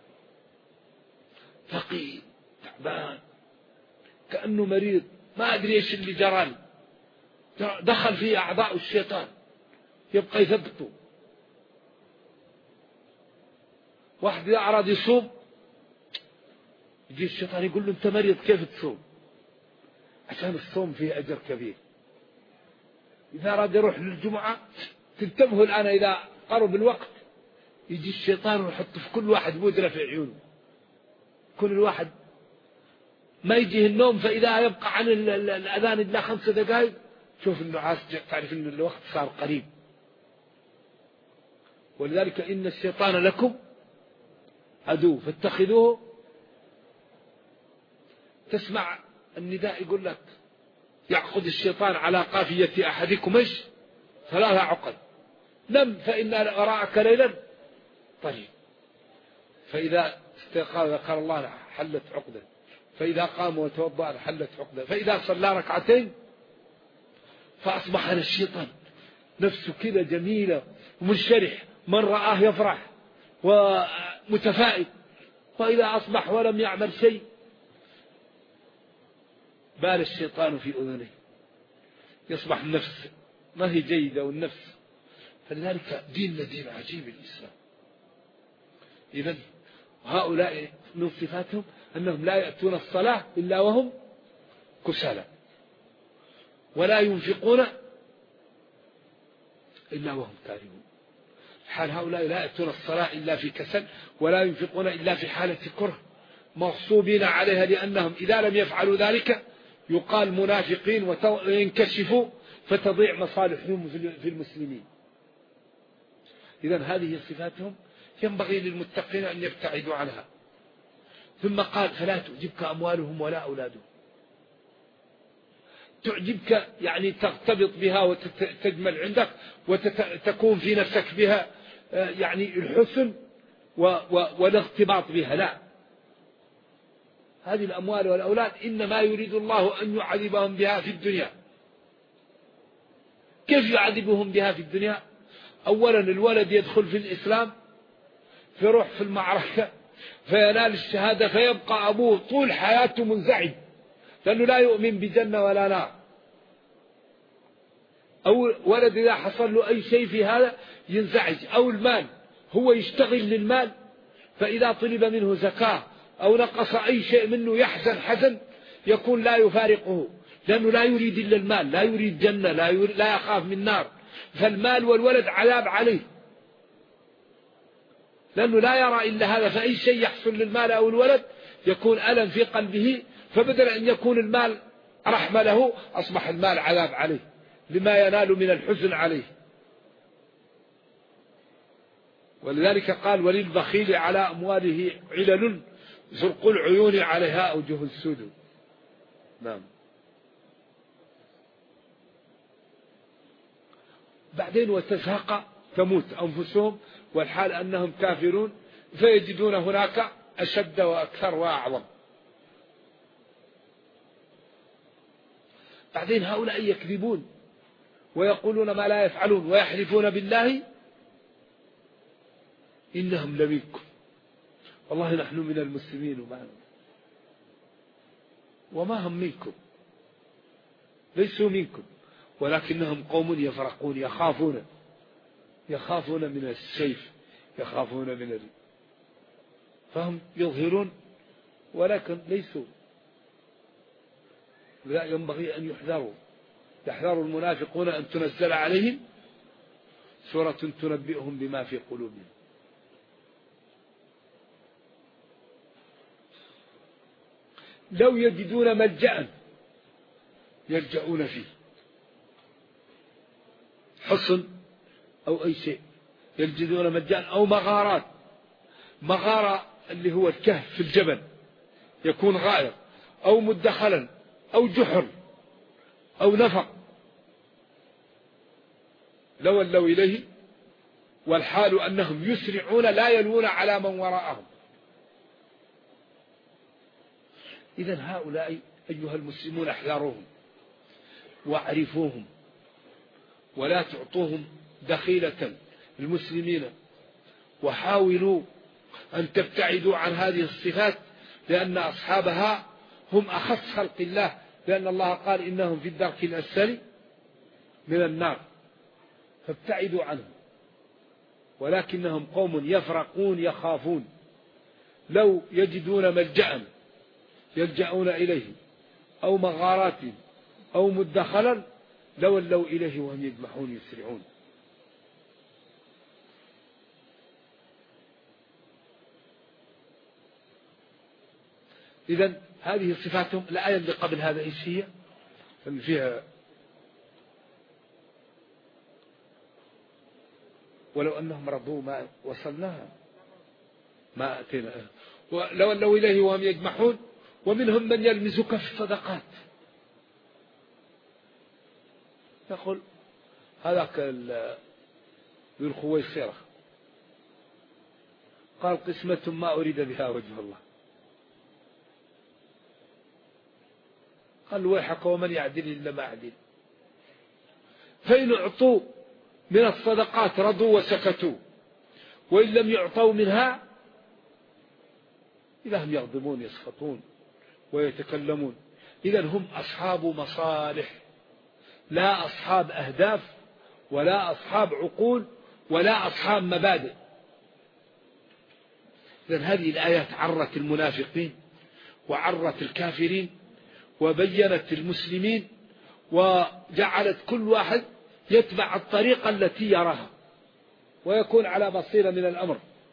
ثقيل تعبان كأنه مريض، ما أدري إيش اللي جرى، دخل فيه أعضاء الشيطان يبقى يثبته. واحد إذا أراد يصوم يجي الشيطان يقول له أنت مريض كيف تصوم؟ عشان الصوم فيه أجر كبير. إذا أراد يروح للجمعة تنتبهوا الآن، إذا قرب الوقت يجي الشيطان ويحط في كل واحد بودرة في عيونه، كل واحد ما يجيه النوم، فإذا يبقى عن الأذان إلا 5 دقائق شوف النعاس، تعرف أن الوقت صار قريب. ولذلك إن الشيطان لكم عدو فاتخذوه. تسمع النداء يقول لك يعقد الشيطان على قافية أحدكم 3 عقد، نم فإن وراءك ليلا طريق، فإذا استيقظ ذكر الله حلت عقدة، فإذا قام وتوضأ حلت عقدة، فإذا صلى ركعتين فأصبح الشيطان نفسه كذا جميلة ومنشرح، من رآه يفرح ومتفائل، وإذا أصبح ولم يعمل شيء بال الشيطان في أذنه، يصبح النفس ما هي جيدة والنفس. فلذلك ديننا دين عجيب الإسلام. إذن هؤلاء من صفاتهم أنهم لا يأتون الصلاة إلا وهم كسالى، ولا ينفقون إلا وهم كارهون. حال هؤلاء لا يأتون الصلاة إلا في كسل، ولا ينفقون إلا في حالة كره، مغصوبين عليها، لأنهم إذا لم يفعلوا ذلك يقال منافقين وينكشفوا فتضيع مصالحهم في المسلمين. إذن هذه صفاتهم ينبغي للمتقين أن يبتعدوا عنها. ثم قال فلا تعجبك أموالهم ولا أولادهم. تعجبك يعني ترتبط بها وتجمل عندك وتكون في نفسك بها يعني الحسن والاغتباط بها. لا، هذه الأموال والأولاد إنما يريد الله أن يعذبهم بها في الدنيا. كيف يعذبهم بها في الدنيا؟ أولا الولد يدخل في الإسلام فيروح في المعركة فينال الشهادة، فيبقى أبوه طول حياته منزعج لأنه لا يؤمن بجنة ولا نار، أو ولد إذا حصل له أي شيء في هذا ينزعج، أو المال هو يشتغل للمال، فإذا طلب منه زكاة أو نقص أي شيء منه يحزن حزن يكون لا يفارقه، لأنه لا يريد إلا المال، لا يريد جنة، لا يخاف من نار، فالمال والولد عذاب عليه، لأنه لا يرى إلا هذا، فأي شيء يحصل للمال أو الولد يكون ألم في قلبه، فبدل أن يكون المال رحمة له أصبح المال عذاب عليه لما ينال من الحزن عليه. ولذلك قال وللبخيل على أمواله علل زرق العيون عليها أوجه السود. نعم. بعدين وتزهق تموت أنفسهم والحال أنهم كافرون فيجدون هناك أشد وأكثر وأعظم. بعدين هؤلاء يكذبون ويقولون ما لا يفعلون ويحلفون بالله إنهم لمنكم والله نحن من المسلمين وما هم منكم، ليسوا منكم ولكنهم قوم يفرقون يخافون من السيف، يخافون من فهم يظهرون ولكن ليسوا. لا ينبغي أن يحذروا المنافقون أن تنزل عليهم سورة تنبئهم بما في قلوبهم. لو يجدون ملجأ يلجؤون فيه، حصن أو أي شيء، يجدون ملجأ أو مغارات، مغارة اللي هو الكهف في الجبل يكون غائر، أو مدخلا أو جحر أو نفق، لولوا إليه والحال أنهم يسرعون لا يلوون على من وراءهم. إذن هؤلاء أيها المسلمون احذروهم واعرفوهم ولا تعطوهم دخيلة المسلمين، وحاولوا أن تبتعدوا عن هذه الصفات لأن أصحابها هم أخص خلق الله، لأن الله قال إنهم في الدرك الأسفل من النار، فابتعدوا عنهم. ولكنهم قوم يفرقون يخافون، لو يجدون ملجأ يلجؤون إليه أو مغارات أو مدخلا لولوا إليه وهم يجمحون يسرعون. إذن هذه صفاتهم. الآية اللي قبل هذا إيش هي؟ فيها ولو أنهم رضوا ما وصلناها ما أتينا، ولو إليه وهم يجمحون. ومنهم من يلمزك في الصدقات، يقول هذاك ذو الخويصرة قال قسمة ما أريد بها وجه الله، قال ويحك ومن يعدل إلا ما أعدل. فإن أعطوا من الصدقات رضوا وسكتوا، وإن لم يعطوا منها إذا هم يغضبون يسخطون ويتكلمون. إذن هم أصحاب مصالح لا أصحاب أهداف ولا أصحاب عقول ولا أصحاب مبادئ. إذن هذه الآيات عرت المنافقين وعرت الكافرين وبينت المسلمين وجعلت كل واحد يتبع الطريقة التي يراها ويكون على بصيرة من الأمر.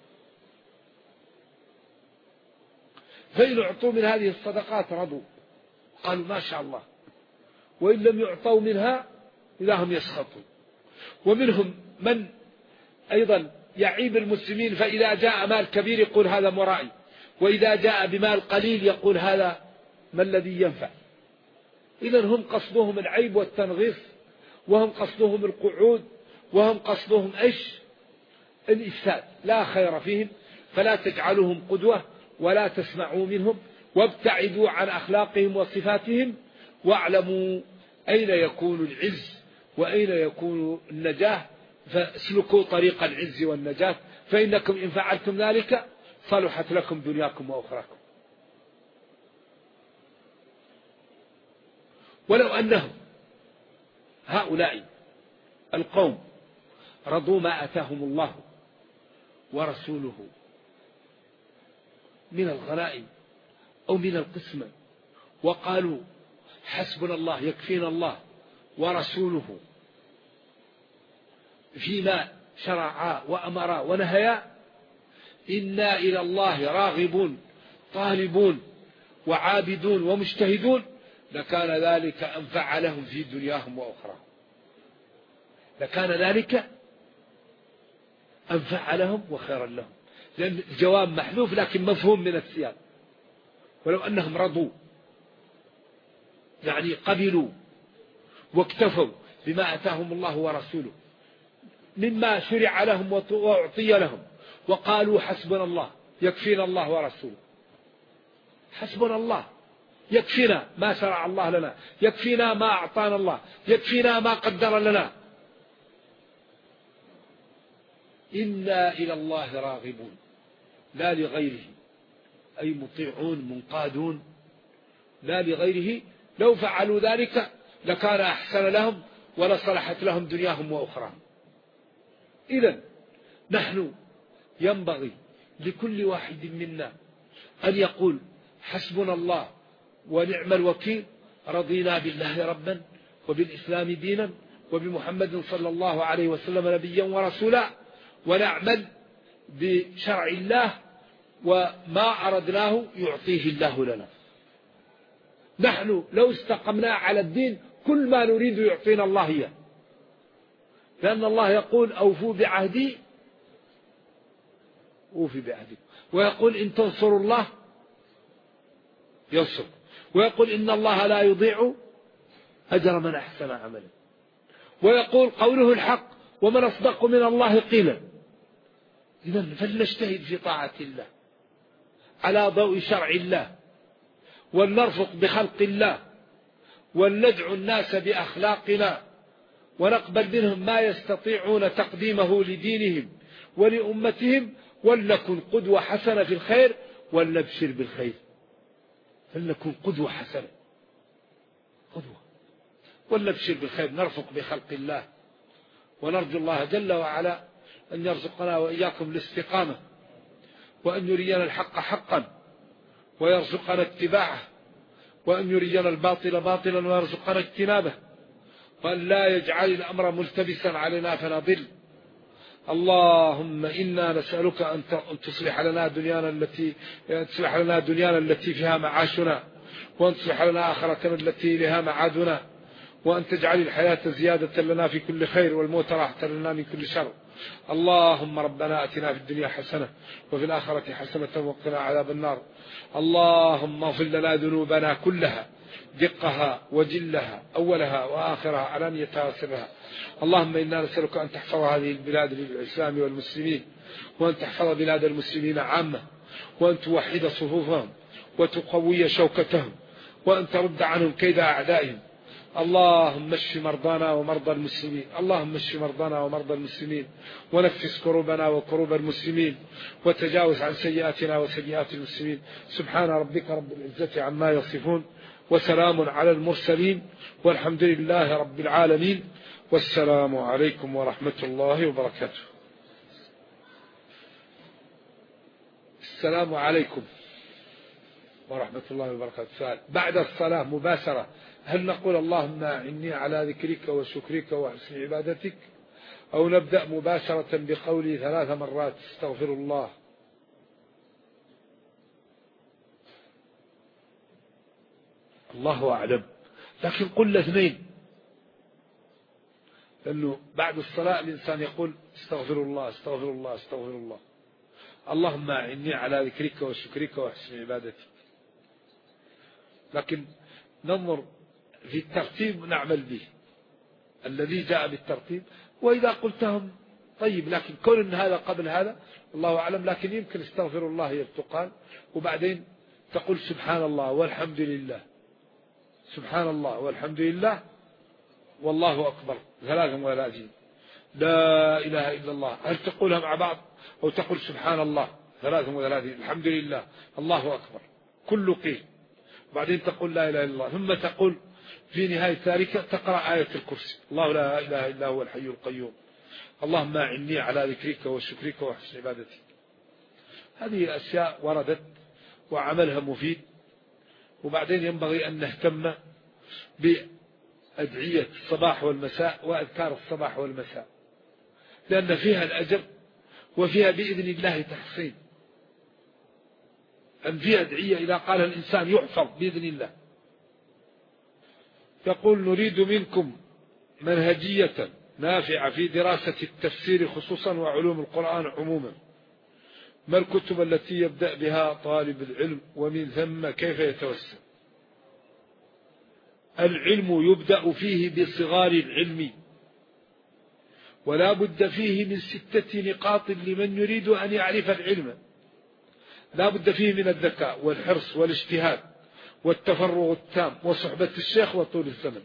فإن أعطوا من هذه الصدقات رضوا قالوا ما شاء الله، وإن لم يعطوا منها إذا هم يسخطون. ومنهم من أيضا يعيب المسلمين، فإذا جاء مال كبير يقول هذا مرائي، وإذا جاء بمال قليل يقول هذا ما الذي ينفع. إذن هم قصدهم العيب والتنغيص، وهم قصدهم القعود، وهم قصدهم إيش؟ الإفساد، لا خير فيهم. فلا تجعلوهم قدوة ولا تسمعوا منهم، وابتعدوا عن أخلاقهم وصفاتهم، واعلموا أين يكون العز وأين يكون النجاة، فاسلكوا طريق العز والنجاة، فإنكم إن فعلتم ذلك صلحت لكم دنياكم وأخراكم. ولو أنهم هؤلاء القوم رضوا ما أتاهم الله ورسوله من الغنائم أو من القسمة، وقالوا حسبنا الله يكفينا الله ورسوله فيما شرعا وأمرا ونهيا، إنا إلى الله راغبون طالبون وعابدون ومجتهدون، لكان ذلك أنفع لهم في دنياهم وأخراهم. لكان ذلك أنفع لهم وخيرا لهم، لأن الجواب محذوف لكن مفهوم من السياق. ولو أنهم رضوا يعني قبلوا واكتفوا بما أتاهم الله ورسوله مما شرع لهم وأعطي لهم، وقالوا حسبنا الله يكفينا الله ورسوله، حسبنا الله يكفينا ما شرع الله لنا، يكفينا ما أعطانا الله، يكفينا ما قدر لنا، إنا إلى الله راغبون لا لغيره، أي مطيعون منقادون لا لغيره. لو فعلوا ذلك لكان أحسن لهم ولصلحت لهم دنياهم وأخراهم. إذن نحن ينبغي لكل واحد منا أن يقول حسبنا الله ونعم الوكيل، رضينا بالله ربا وبالإسلام دينا وبمحمد صلى الله عليه وسلم نبيا ورسولا، ونعمل بشرع الله وما أردناه يعطيه الله لنا. نحن لو استقمنا على الدين كل ما نريد يعطينا الله إياه، لأن الله يقول أوفوا بعهدي أوفي بعهدي، ويقول إن تنصروا الله ينصر، ويقول إن الله لا يضيع أجر من أحسن عملا، ويقول قوله الحق ومن أصدق من الله قيلا. إذن فلنجتهد في طاعة الله على ضوء شرع الله، ولنرفق بخلق الله، ولندعو الناس بأخلاقنا، ونقبل منهم ما يستطيعون تقديمه لدينهم ولأمتهم، ولنكن قدوة حسنة في الخير ولنبشر بالخير. فلنكن قدوة حسنة، قدوة ولنبشر بالخير، نرفق بخلق الله، ونرجو الله جل وعلا أن يرزقنا وإياكم الاستقامة، وأن يرينا الحق حقا ويرزقنا اتباعه، وأن يرينا الباطل باطلا ويرزقنا اجتنابه، وأن لا يجعل الأمر ملتبسا علينا فنضل. اللهم إنا نسألك أن تصلح لنا دنيانا التي فيها معاشنا، وأن تصلح لنا آخرتنا التي لها معادنا، وأن تجعل الحياة زيادة لنا في كل خير والموت راحة لنا من كل شر. اللهم ربنا أتنا في الدنيا حسنة وفي الآخرة حسنة وقنا عذاب النار. اللهم اغفر لنا ذنوبنا كلها دقها وجلها أولها وآخرها علانيتها وسرها. اللهم إنا نسألك أن تحفظ هذه البلاد للإسلام والمسلمين، وأن تحفظ بلاد المسلمين عامة، وأن توحد صفوفهم وتقوي شوكتهم، وأن ترد عنهم كيد أعدائهم. اللهم اشف مرضانا ومرضى المسلمين، اللهم اشف مرضانا ومرضى المسلمين، ونفس كروبنا وكروب المسلمين، وتجاوز عن سيئاتنا وسيئات المسلمين. سبحان ربك رب العزة عما يصفون، وسلام على المرسلين، والحمد لله رب العالمين، والسلام عليكم ورحمة الله وبركاته. السلام عليكم ورحمة الله وبركاته. سؤال بعد الصلاة مباشرة، هل نقول اللهم إني على ذكرك وشكرك وحسن عبادتك، أو نبدأ مباشرة بقولي 3 مرات استغفر الله؟ الله أعلم، لكن قل الاثنين، لأنه بعد الصلاة الإنسان يقول استغفر الله استغفر الله استغفر الله، اللهم إني على ذكرك وشكرك وحسن عبادتك. لكن ننظر في الترتيب نعمل به الذي جاء بالترتيب، وإذا قلتهم طيب، لكن كون أن هذا قبل هذا الله أعلم. لكن يمكن استغفر الله يتقال، وبعدين تقول سبحان الله والحمد لله، سبحان الله والحمد لله والله أكبر 33، لا إله إلا الله. هل تقولها مع بعض أو تقول سبحان الله 33 الحمد لله الله أكبر كل قيل، بعدين تقول لا إله إلا الله، ثم تقول في نهاية ذلك تقرأ آية الكرسي: الله لا إله إلا هو الحي القيوم، اللهم أعني على ذكرك وشكرك وحسن عبادتك. هذه أشياء وردت وعملها مفيد. وبعدين ينبغي أن نهتم بأدعية الصباح والمساء وأذكار الصباح والمساء، لأن فيها الأجر وفيها بإذن الله تحصين. أن فيها أدعية إذا قال الإنسان يحفظ بإذن الله. يقول: نريد منكم منهجية نافعة في دراسة التفسير خصوصا وعلوم القرآن عموما. ما الكتب التي يبدأ بها طالب العلم، ومن ثم كيف يتوسع؟ العلم يبدأ فيه بصغار العلم، ولا بد فيه من 6 نقاط لمن يريد أن يعرف العلم. لا بد فيه من الذكاء والحرص والاجتهاد والتفرغ التام وصحبة الشيخ وطول الزمن،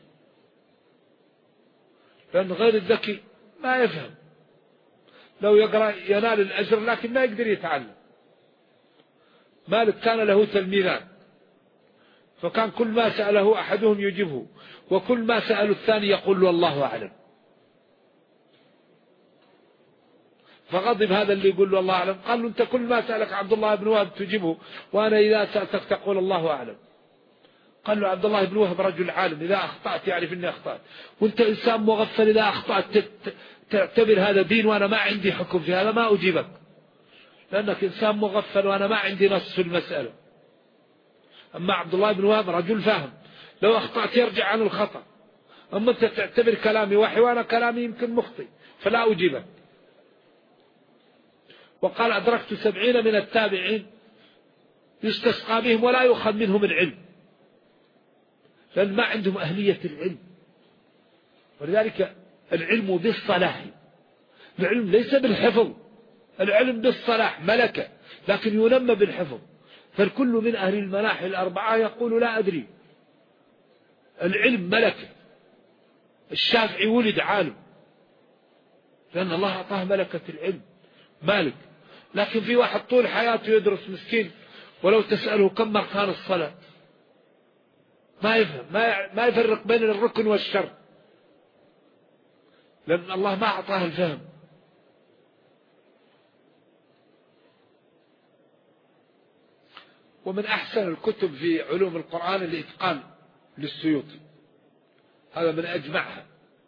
لأن غير الذكي ما يفهم. لو يقرأ ينال الأجر لكن ما يقدر يتعلم. مالك كان له تلميذان، فكان كل ما سأله أحدهم يجيبه، وكل ما سأل الثاني يقول له الله أعلم. فغضب هذا اللي يقول له الله أعلم، قال له: أنت كل ما سألك عبد الله بن وهب تجيبه، وأنا إذا سألتك تقول الله أعلم. قال له: عبد الله بن وهب رجل عالم، إذا أخطأت يعرف أني أخطأت، وأنت إنسان مغفل، إذا أخطأت تعتبر هذا دين وأنا ما عندي حكم في هذا، ما أجيبك، لأنك إنسان مغفل وأنا ما عندي نص في المسألة. أما عبد الله بن وهب رجل فاهم، لو أخطأت يرجع عن الخطأ. أما أنت تعتبر كلامي وحي وأنا كلامي يمكن مخطئ، فلا أجيبك. وقال: أدركت 70 من التابعين يستسقى بهم ولا يؤخذ منهم العلم، لأن ما عندهم أهلية العلم. ولذلك العلم بالصلاح، العلم ليس بالحفظ، العلم بالصلاح ملكة، لكن ينمى بالحفظ. فالكل من أهل المناحي الأربعة يقول: لا أدري. العلم ملكة. الشافعي ولد عالم لأن الله أعطاه ملكة العلم، مالك. لكن في واحد طول حياته يدرس مسكين، ولو تسأله كم أركان الصلاة ما يفهم، ما يفرق بين الركن والشرط، لأن الله ما أعطاه الفهم. ومن أحسن الكتب في علوم القرآن الإتقان للسيوطي، هذا من أجمعها.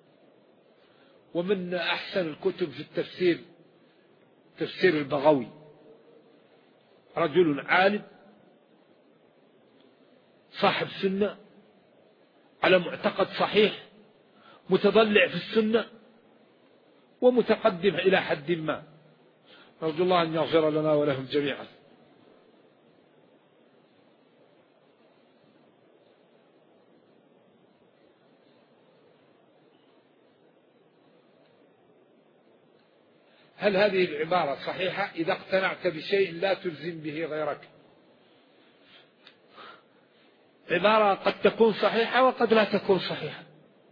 ومن أحسن الكتب في التفسير تفسير البغوي، رجل عالم صاحب سنة على معتقد صحيح، متضلع في السنة ومتقدم إلى حد ما. نرجو الله أن يغفر لنا ولهم جميعا. هل هذه العبارة صحيحة؟ إذا اقتنعت بشيء لا تلزم به غيرك. عبارة قد تكون صحيحة وقد لا تكون صحيحة.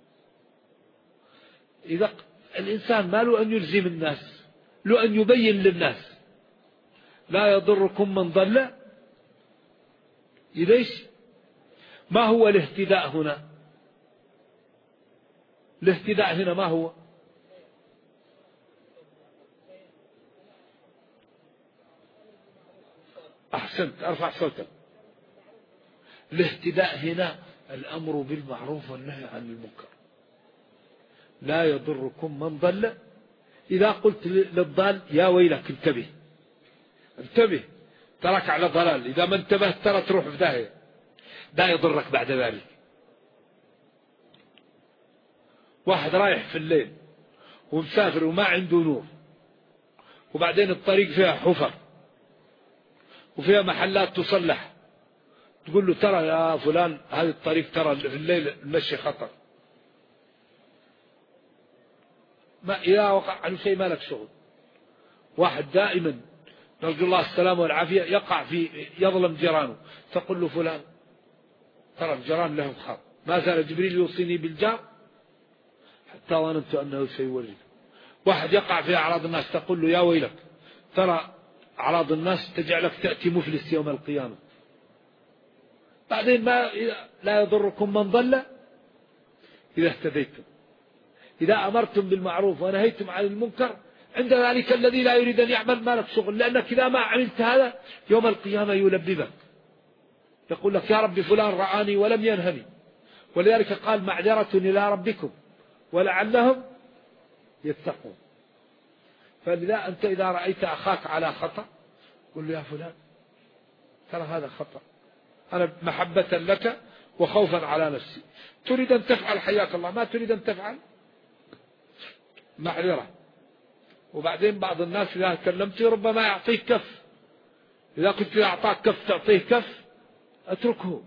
إذا الإنسان ما له أن يلزم الناس، له أن يبين للناس. لا يضركم من ضل. ليش؟ ما هو الاهتداء هنا؟ الاهتداء هنا ما هو؟ أحسنت، أرفع صوتك. الاهتداء هنا الأمر بالمعروف والنهي عن المنكر. لا يضركم من ضل. إذا قلت للضال يا ويلك انتبه انتبه، ترك على ضلال، إذا ما انتبهت ترى تروح في داهية، لا يضرك بعد ذلك. واحد رايح في الليل ومسافر وما عنده نور، وبعدين الطريق فيها حفر وفيها محلات تصلح، تقول له ترى يا فلان هذه الطريق ترى في الليل المشي خطر. ما إذا وقع عنه شيء ما لك شغل. واحد دائما نرجو الله السلامة والعافية يقع في يظلم جيرانه، تقول له فلان ترى الجيران لهم خط، ما زال جبريل يوصيني بالجار حتى ظننت أنه سيورث. واحد يقع في أعراض الناس، تقول له يا ويلك ترى أعراض الناس تجعلك تأتي مفلس يوم القيامة. بعدين ما لا يضركم من ضل إذا اهتديتم، إذا أمرتم بالمعروف ونهيتم عن المنكر، عند ذلك الذي لا يريد أن يعمل ما لك شغل، لأنك إذا ما عملت هذا يوم القيامة يلببك، يقول لك يا رب فلان رآني ولم ينهني. ولذلك قال معذرة إلى ربكم ولعلهم يتقون. فلذا أنت إذا رأيت أخاك على خطأ قل له يا فلان ترى هذا خطأ، أنا محبة لك وخوفا على نفسي، تريد أن تفعل حياك الله، ما تريد أن تفعل معذرة. وبعدين بعض الناس إذا كلمته ربما يعطيك كف، إذا كنت أعطاك كف تعطيه كف أتركه،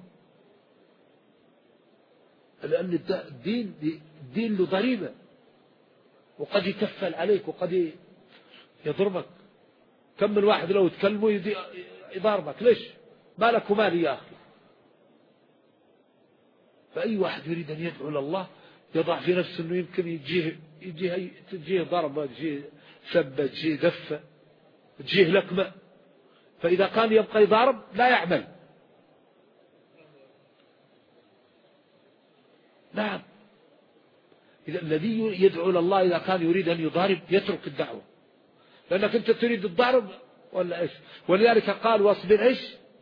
لأن الدين له ضريبة، وقد يكفل عليك وقد يضربك. كم من واحد لو تكلمه يضربك، ليش؟ مالك ومالي يا أخي. فأي واحد يريد أن يدعو لله يضع في نفسه أنه يمكن تجيه ضربة، تجيه سبة، تجيه دفة، تجيه لكمة، فإذا كان يبقى يضارب لا يعمل. نعم، إذا الذي يدعو لله إذا كان يريد أن يضارب يترك الدعوة، لأنك أنت تريد الضرب ولا إيش. ولذلك قال واصبر إيش،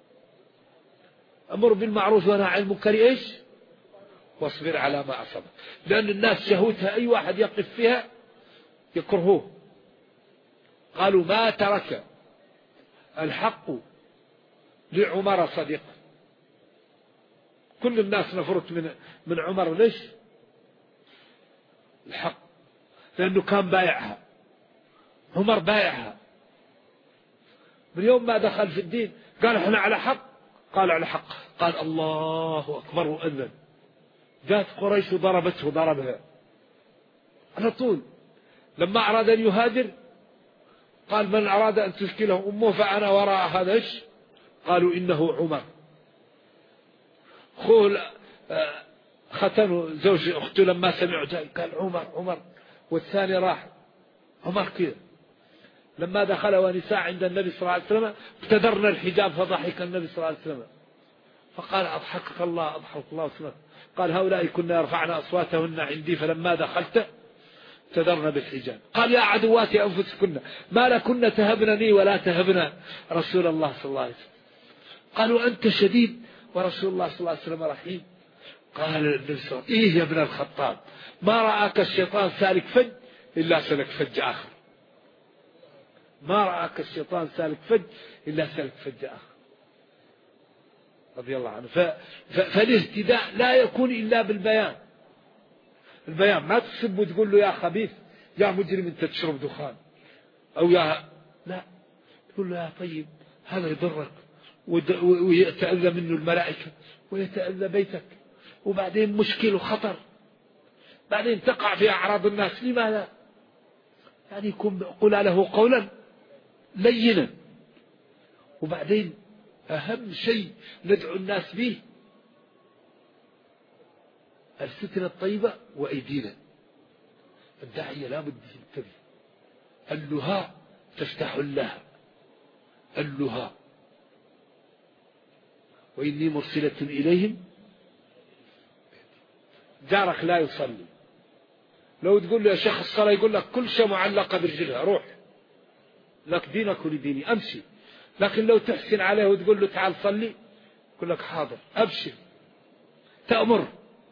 أمر بالمعروف ونهى عن المنكر إيش، واصبر على ما أصابك. لأن الناس شهوتها أي واحد يقف فيها يكرهوه. قالوا ما ترك الحق لعمر صديق، كل الناس نفرت من عمر، ليش؟ الحق، لأنه كان بايعها، عمر بايعها من يوم ما دخل في الدين. قال احنا على حق، قال على حق، قال الله أكبر وأذن. جاءت قريش وضربته ضربها على طول. لما أراد أن يهاجر قال من أراد أن تشكله أمه فأنا وراء هذا إيش؟ قالوا إنه عمر. خوه ختنوا زوج أخته لما سمعوا قال عمر عمر، والثاني راح عمر كذا. لما دخل ونساء عند النبي صلى الله عليه وسلم ابتدرنا الحجاب فضحك النبي صلى الله عليه وسلم، فقال أضحكك الله أضحك الله وسلم. قال هؤلاء كنا يرفعن أصواتهن عندي فلما دخلت ابتدرنا بالحجاب. قال يا عدوات أنفسكن ما لكن تهبنني ولا تهبن رسول الله صلى الله عليه وسلم. قالوا أنت شديد ورسول الله صلى الله عليه وسلم رحيم. قال النبي صلى الله عليه وسلم إيه يا ابن الخطاب، ما رآك الشيطان سالك فج إلا سلك فج آخر، ما رآك الشيطان سالك فج إلا سلك فج آخر، رضي الله عنه. فالاهتداء لا يكون إلا بالبيان. البيان ما تسب وتقول له يا خبيث يا مجرم أنت تشرب دخان، أو يا لا، تقول له يا طيب هذا يضرك ويتأذى منه الملائكة ويتأذى بيتك، وبعدين مشكل وخطر، بعدين تقع في أعراض الناس. لماذا؟ يعني يكون قل له قولا لينا. وبعدين أهم شيء ندعو الناس به الفتنة الطيبة وأيدينا. الداعية لا بد ينتبه. اللهاء تفتح الله، اللهاء وإني مرسلة إليهم. جارك لا يصلي، لو تقول له يا شيخ الصلاة يقول لك كل شيء معلقة برجلها، روح لك دينك ولديني أمشي. لكن لو تحسن عليه وتقول له تعال صلي يقول لك حاضر أبشر، تأمر.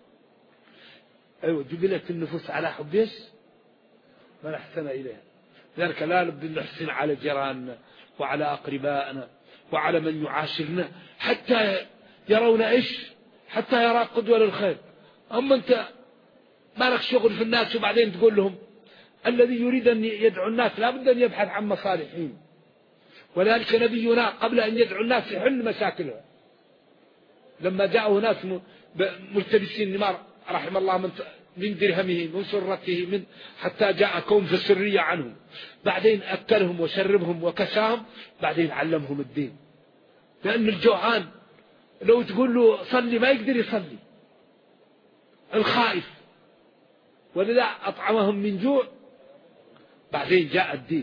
أيوة جبلت النفوس على حب ايش؟ من أحسن إليها. ذلك لا بد أن نحسن على جيراننا وعلى أقربائنا وعلى من يعاشرنا حتى يرون إيش؟ حتى يرى قدوة للخير. أما أنت ما لك شغل في الناس وبعدين تقول لهم. الذي يريد أن يدعو الناس لا بد أن يبحث عن مصالحهم. ولذلك نبينا قبل أن يدعو الناس يحل مشاكلها. لما جاءوا ناس ملتبسين نمار رحم الله من درهمه من سرته من حتى جاء كوم في السرية عنهم، بعدين أكلهم وشربهم وكساهم، بعدين علمهم الدين. لأن الجوعان لو تقول له صلي ما يقدر يصلي، الخائف، ولذا أطعمهم من جوع. بعدين جاء الدين.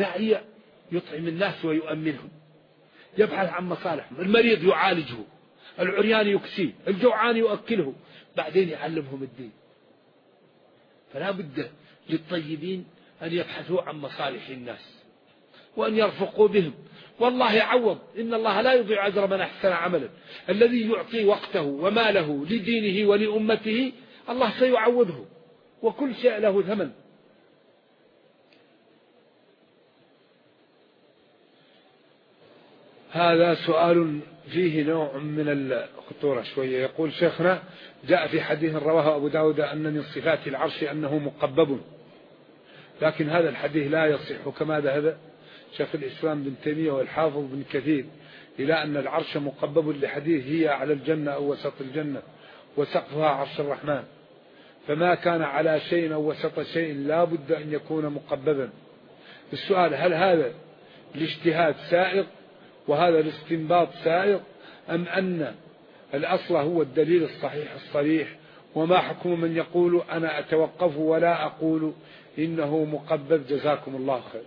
فالداعية يطعم الناس ويؤمنهم، يبحث عن مصالحهم. المريض يعالجه، العريان يكسيه، الجوعان يؤكله، بعدين يعلمهم الدين. فلا بد للطيبين أن يبحثوا عن مصالح الناس وأن يرفقوا بهم، والله يعوض، إن الله لا يضيع أجر من أحسن عملا. الذي يعطي وقته وماله لدينه ولأمته الله سيعوضه، وكل شيء له ثمن. هذا سؤال فيه نوع من الخطورة شوية. يقول شيخنا: جاء في حديث رواه أبو داود أن من صفات العرش أنه مقبب، لكن هذا الحديث لا يصح، كما ذهب شيخ الإسلام بن تيمية والحافظ بن كثير إلى أن العرش مقبب لحديث هي على الجنة أو وسط الجنة وسقفها عرش الرحمن، فما كان على شيء أو وسط شيء لا بد أن يكون مقببا. السؤال: هل هذا الاجتهاد سائغ وهذا الاستنباط سائغ، أم أن الأصل هو الدليل الصحيح الصريح؟ وما حكم من يقول أنا أتوقف ولا أقول إنه مقبب؟ جزاكم الله خير.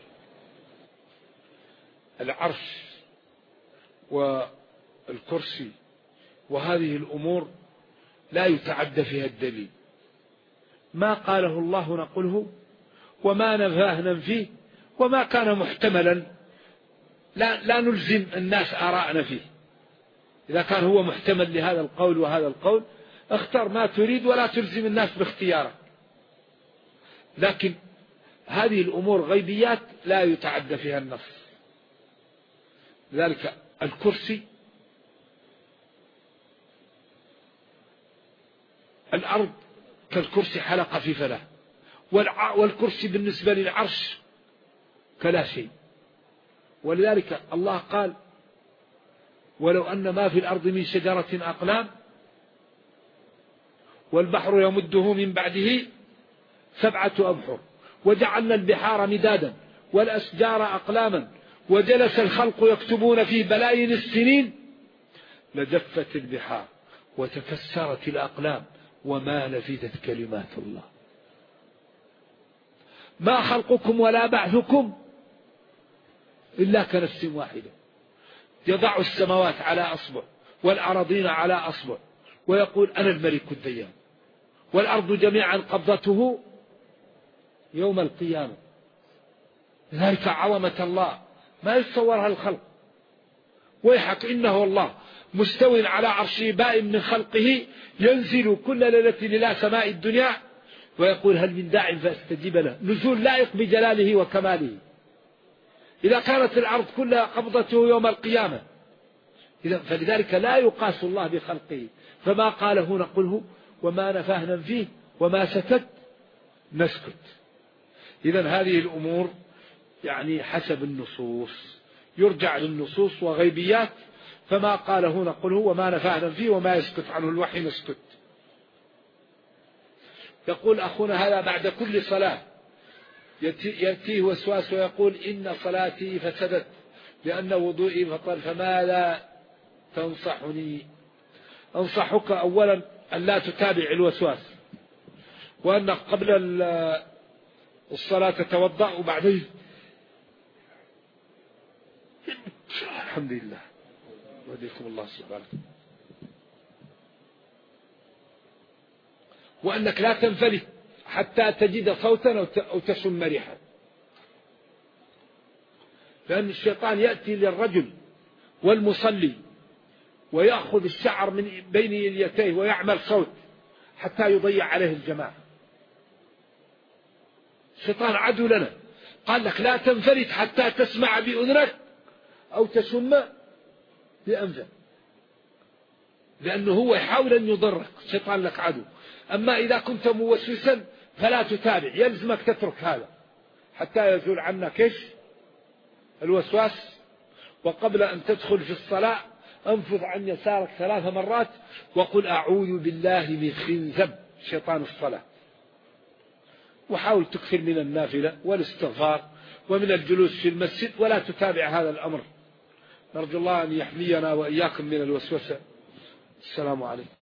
العرش والكرسي وهذه الأمور لا يتعدى فيها الدليل، ما قاله الله نقوله، وما نفاه ننفيه، وما كان محتملا لا نلزم الناس آراءنا فيه. إذا كان هو محتمل لهذا القول وهذا القول اختر ما تريد ولا تلزم الناس باختيارك. لكن هذه الأمور غيبيات لا يتعدى فيها النص. ذلك الكرسي، الأرض كالكرسي حلقة في فلاة، والكرسي بالنسبة للعرش كلا شيء. ولذلك الله قال: ولو أن ما في الأرض من شجرة أقلام والبحر يمده من بعده 7 أبحر وجعلنا البحار مدادا والأشجار أقلاما وجلس الخلق يكتبون في بلايين السنين لجفت البحار وتكسرت الأقلام وما نفذت كلمات الله. ما خلقكم ولا بعثكم إلا كنفس واحدة. يضع السماوات على أصبع والأراضين على أصبع ويقول: أنا الملك الديان، والأرض جميعا قبضته يوم القيامة. ذلك عظمة الله ما يتصورها الخلق. ويحك إنه الله مستوٍ على عرشه بائن من خلقه ينزل كل ليلة إلى سماء الدنيا ويقول: هل من داع فاستجيب له. نزول لائق بجلاله وكماله. إذا كانت الأرض كلها قبضته يوم القيامة، فلذلك لا يقاس الله بخلقه. فما قاله نقوله، وما نفاه ننفيه، وما سكت نسكت. إذن هذه الأمور يعني حسب النصوص، يرجع للنصوص وغيبيات. فما قاله نقوله، وما نفاه ننفيه، وما يسكت عنه الوحي نسكت. يقول أخونا هذا: بعد كل صلاة يأتيه وسواس ويقول: إن صلاتي فسدت لأن وضوئي بطل، فماذا تنصحني؟ أنصحك أولا أن لا تتابع الوسواس، وأنك قبل الصلاة تتوضأ، وبعدين الحمد لله وديكم الله سبحانه، وأنك لا تنفلت حتى تجد صوتا أو تشم ريحا، لأن الشيطان يأتي للرجل والمصلي ويأخذ الشعر من بين يديه ويعمل صوت حتى يضيع عليه الجماعة. الشيطان عدو لنا، قال لك لا تنفلت حتى تسمع بأذنك أو تشم بأنفك، لأنه هو يحاول أن يضرك. الشيطان لك عدو. أما إذا كنت موسوسا فلا تتابع، يلزمك تترك هذا حتى يزول عنك الوسواس. وقبل أن تدخل في الصلاة انفض عن يسارك 3 مرات وقل: أعوذ بالله من خنزب شيطان الصلاة. وحاول تكثر من النافلة والاستغفار ومن الجلوس في المسجد، ولا تتابع هذا الأمر. نرجو الله أن يحمينا وإياكم من الوسوسة. السلام عليكم.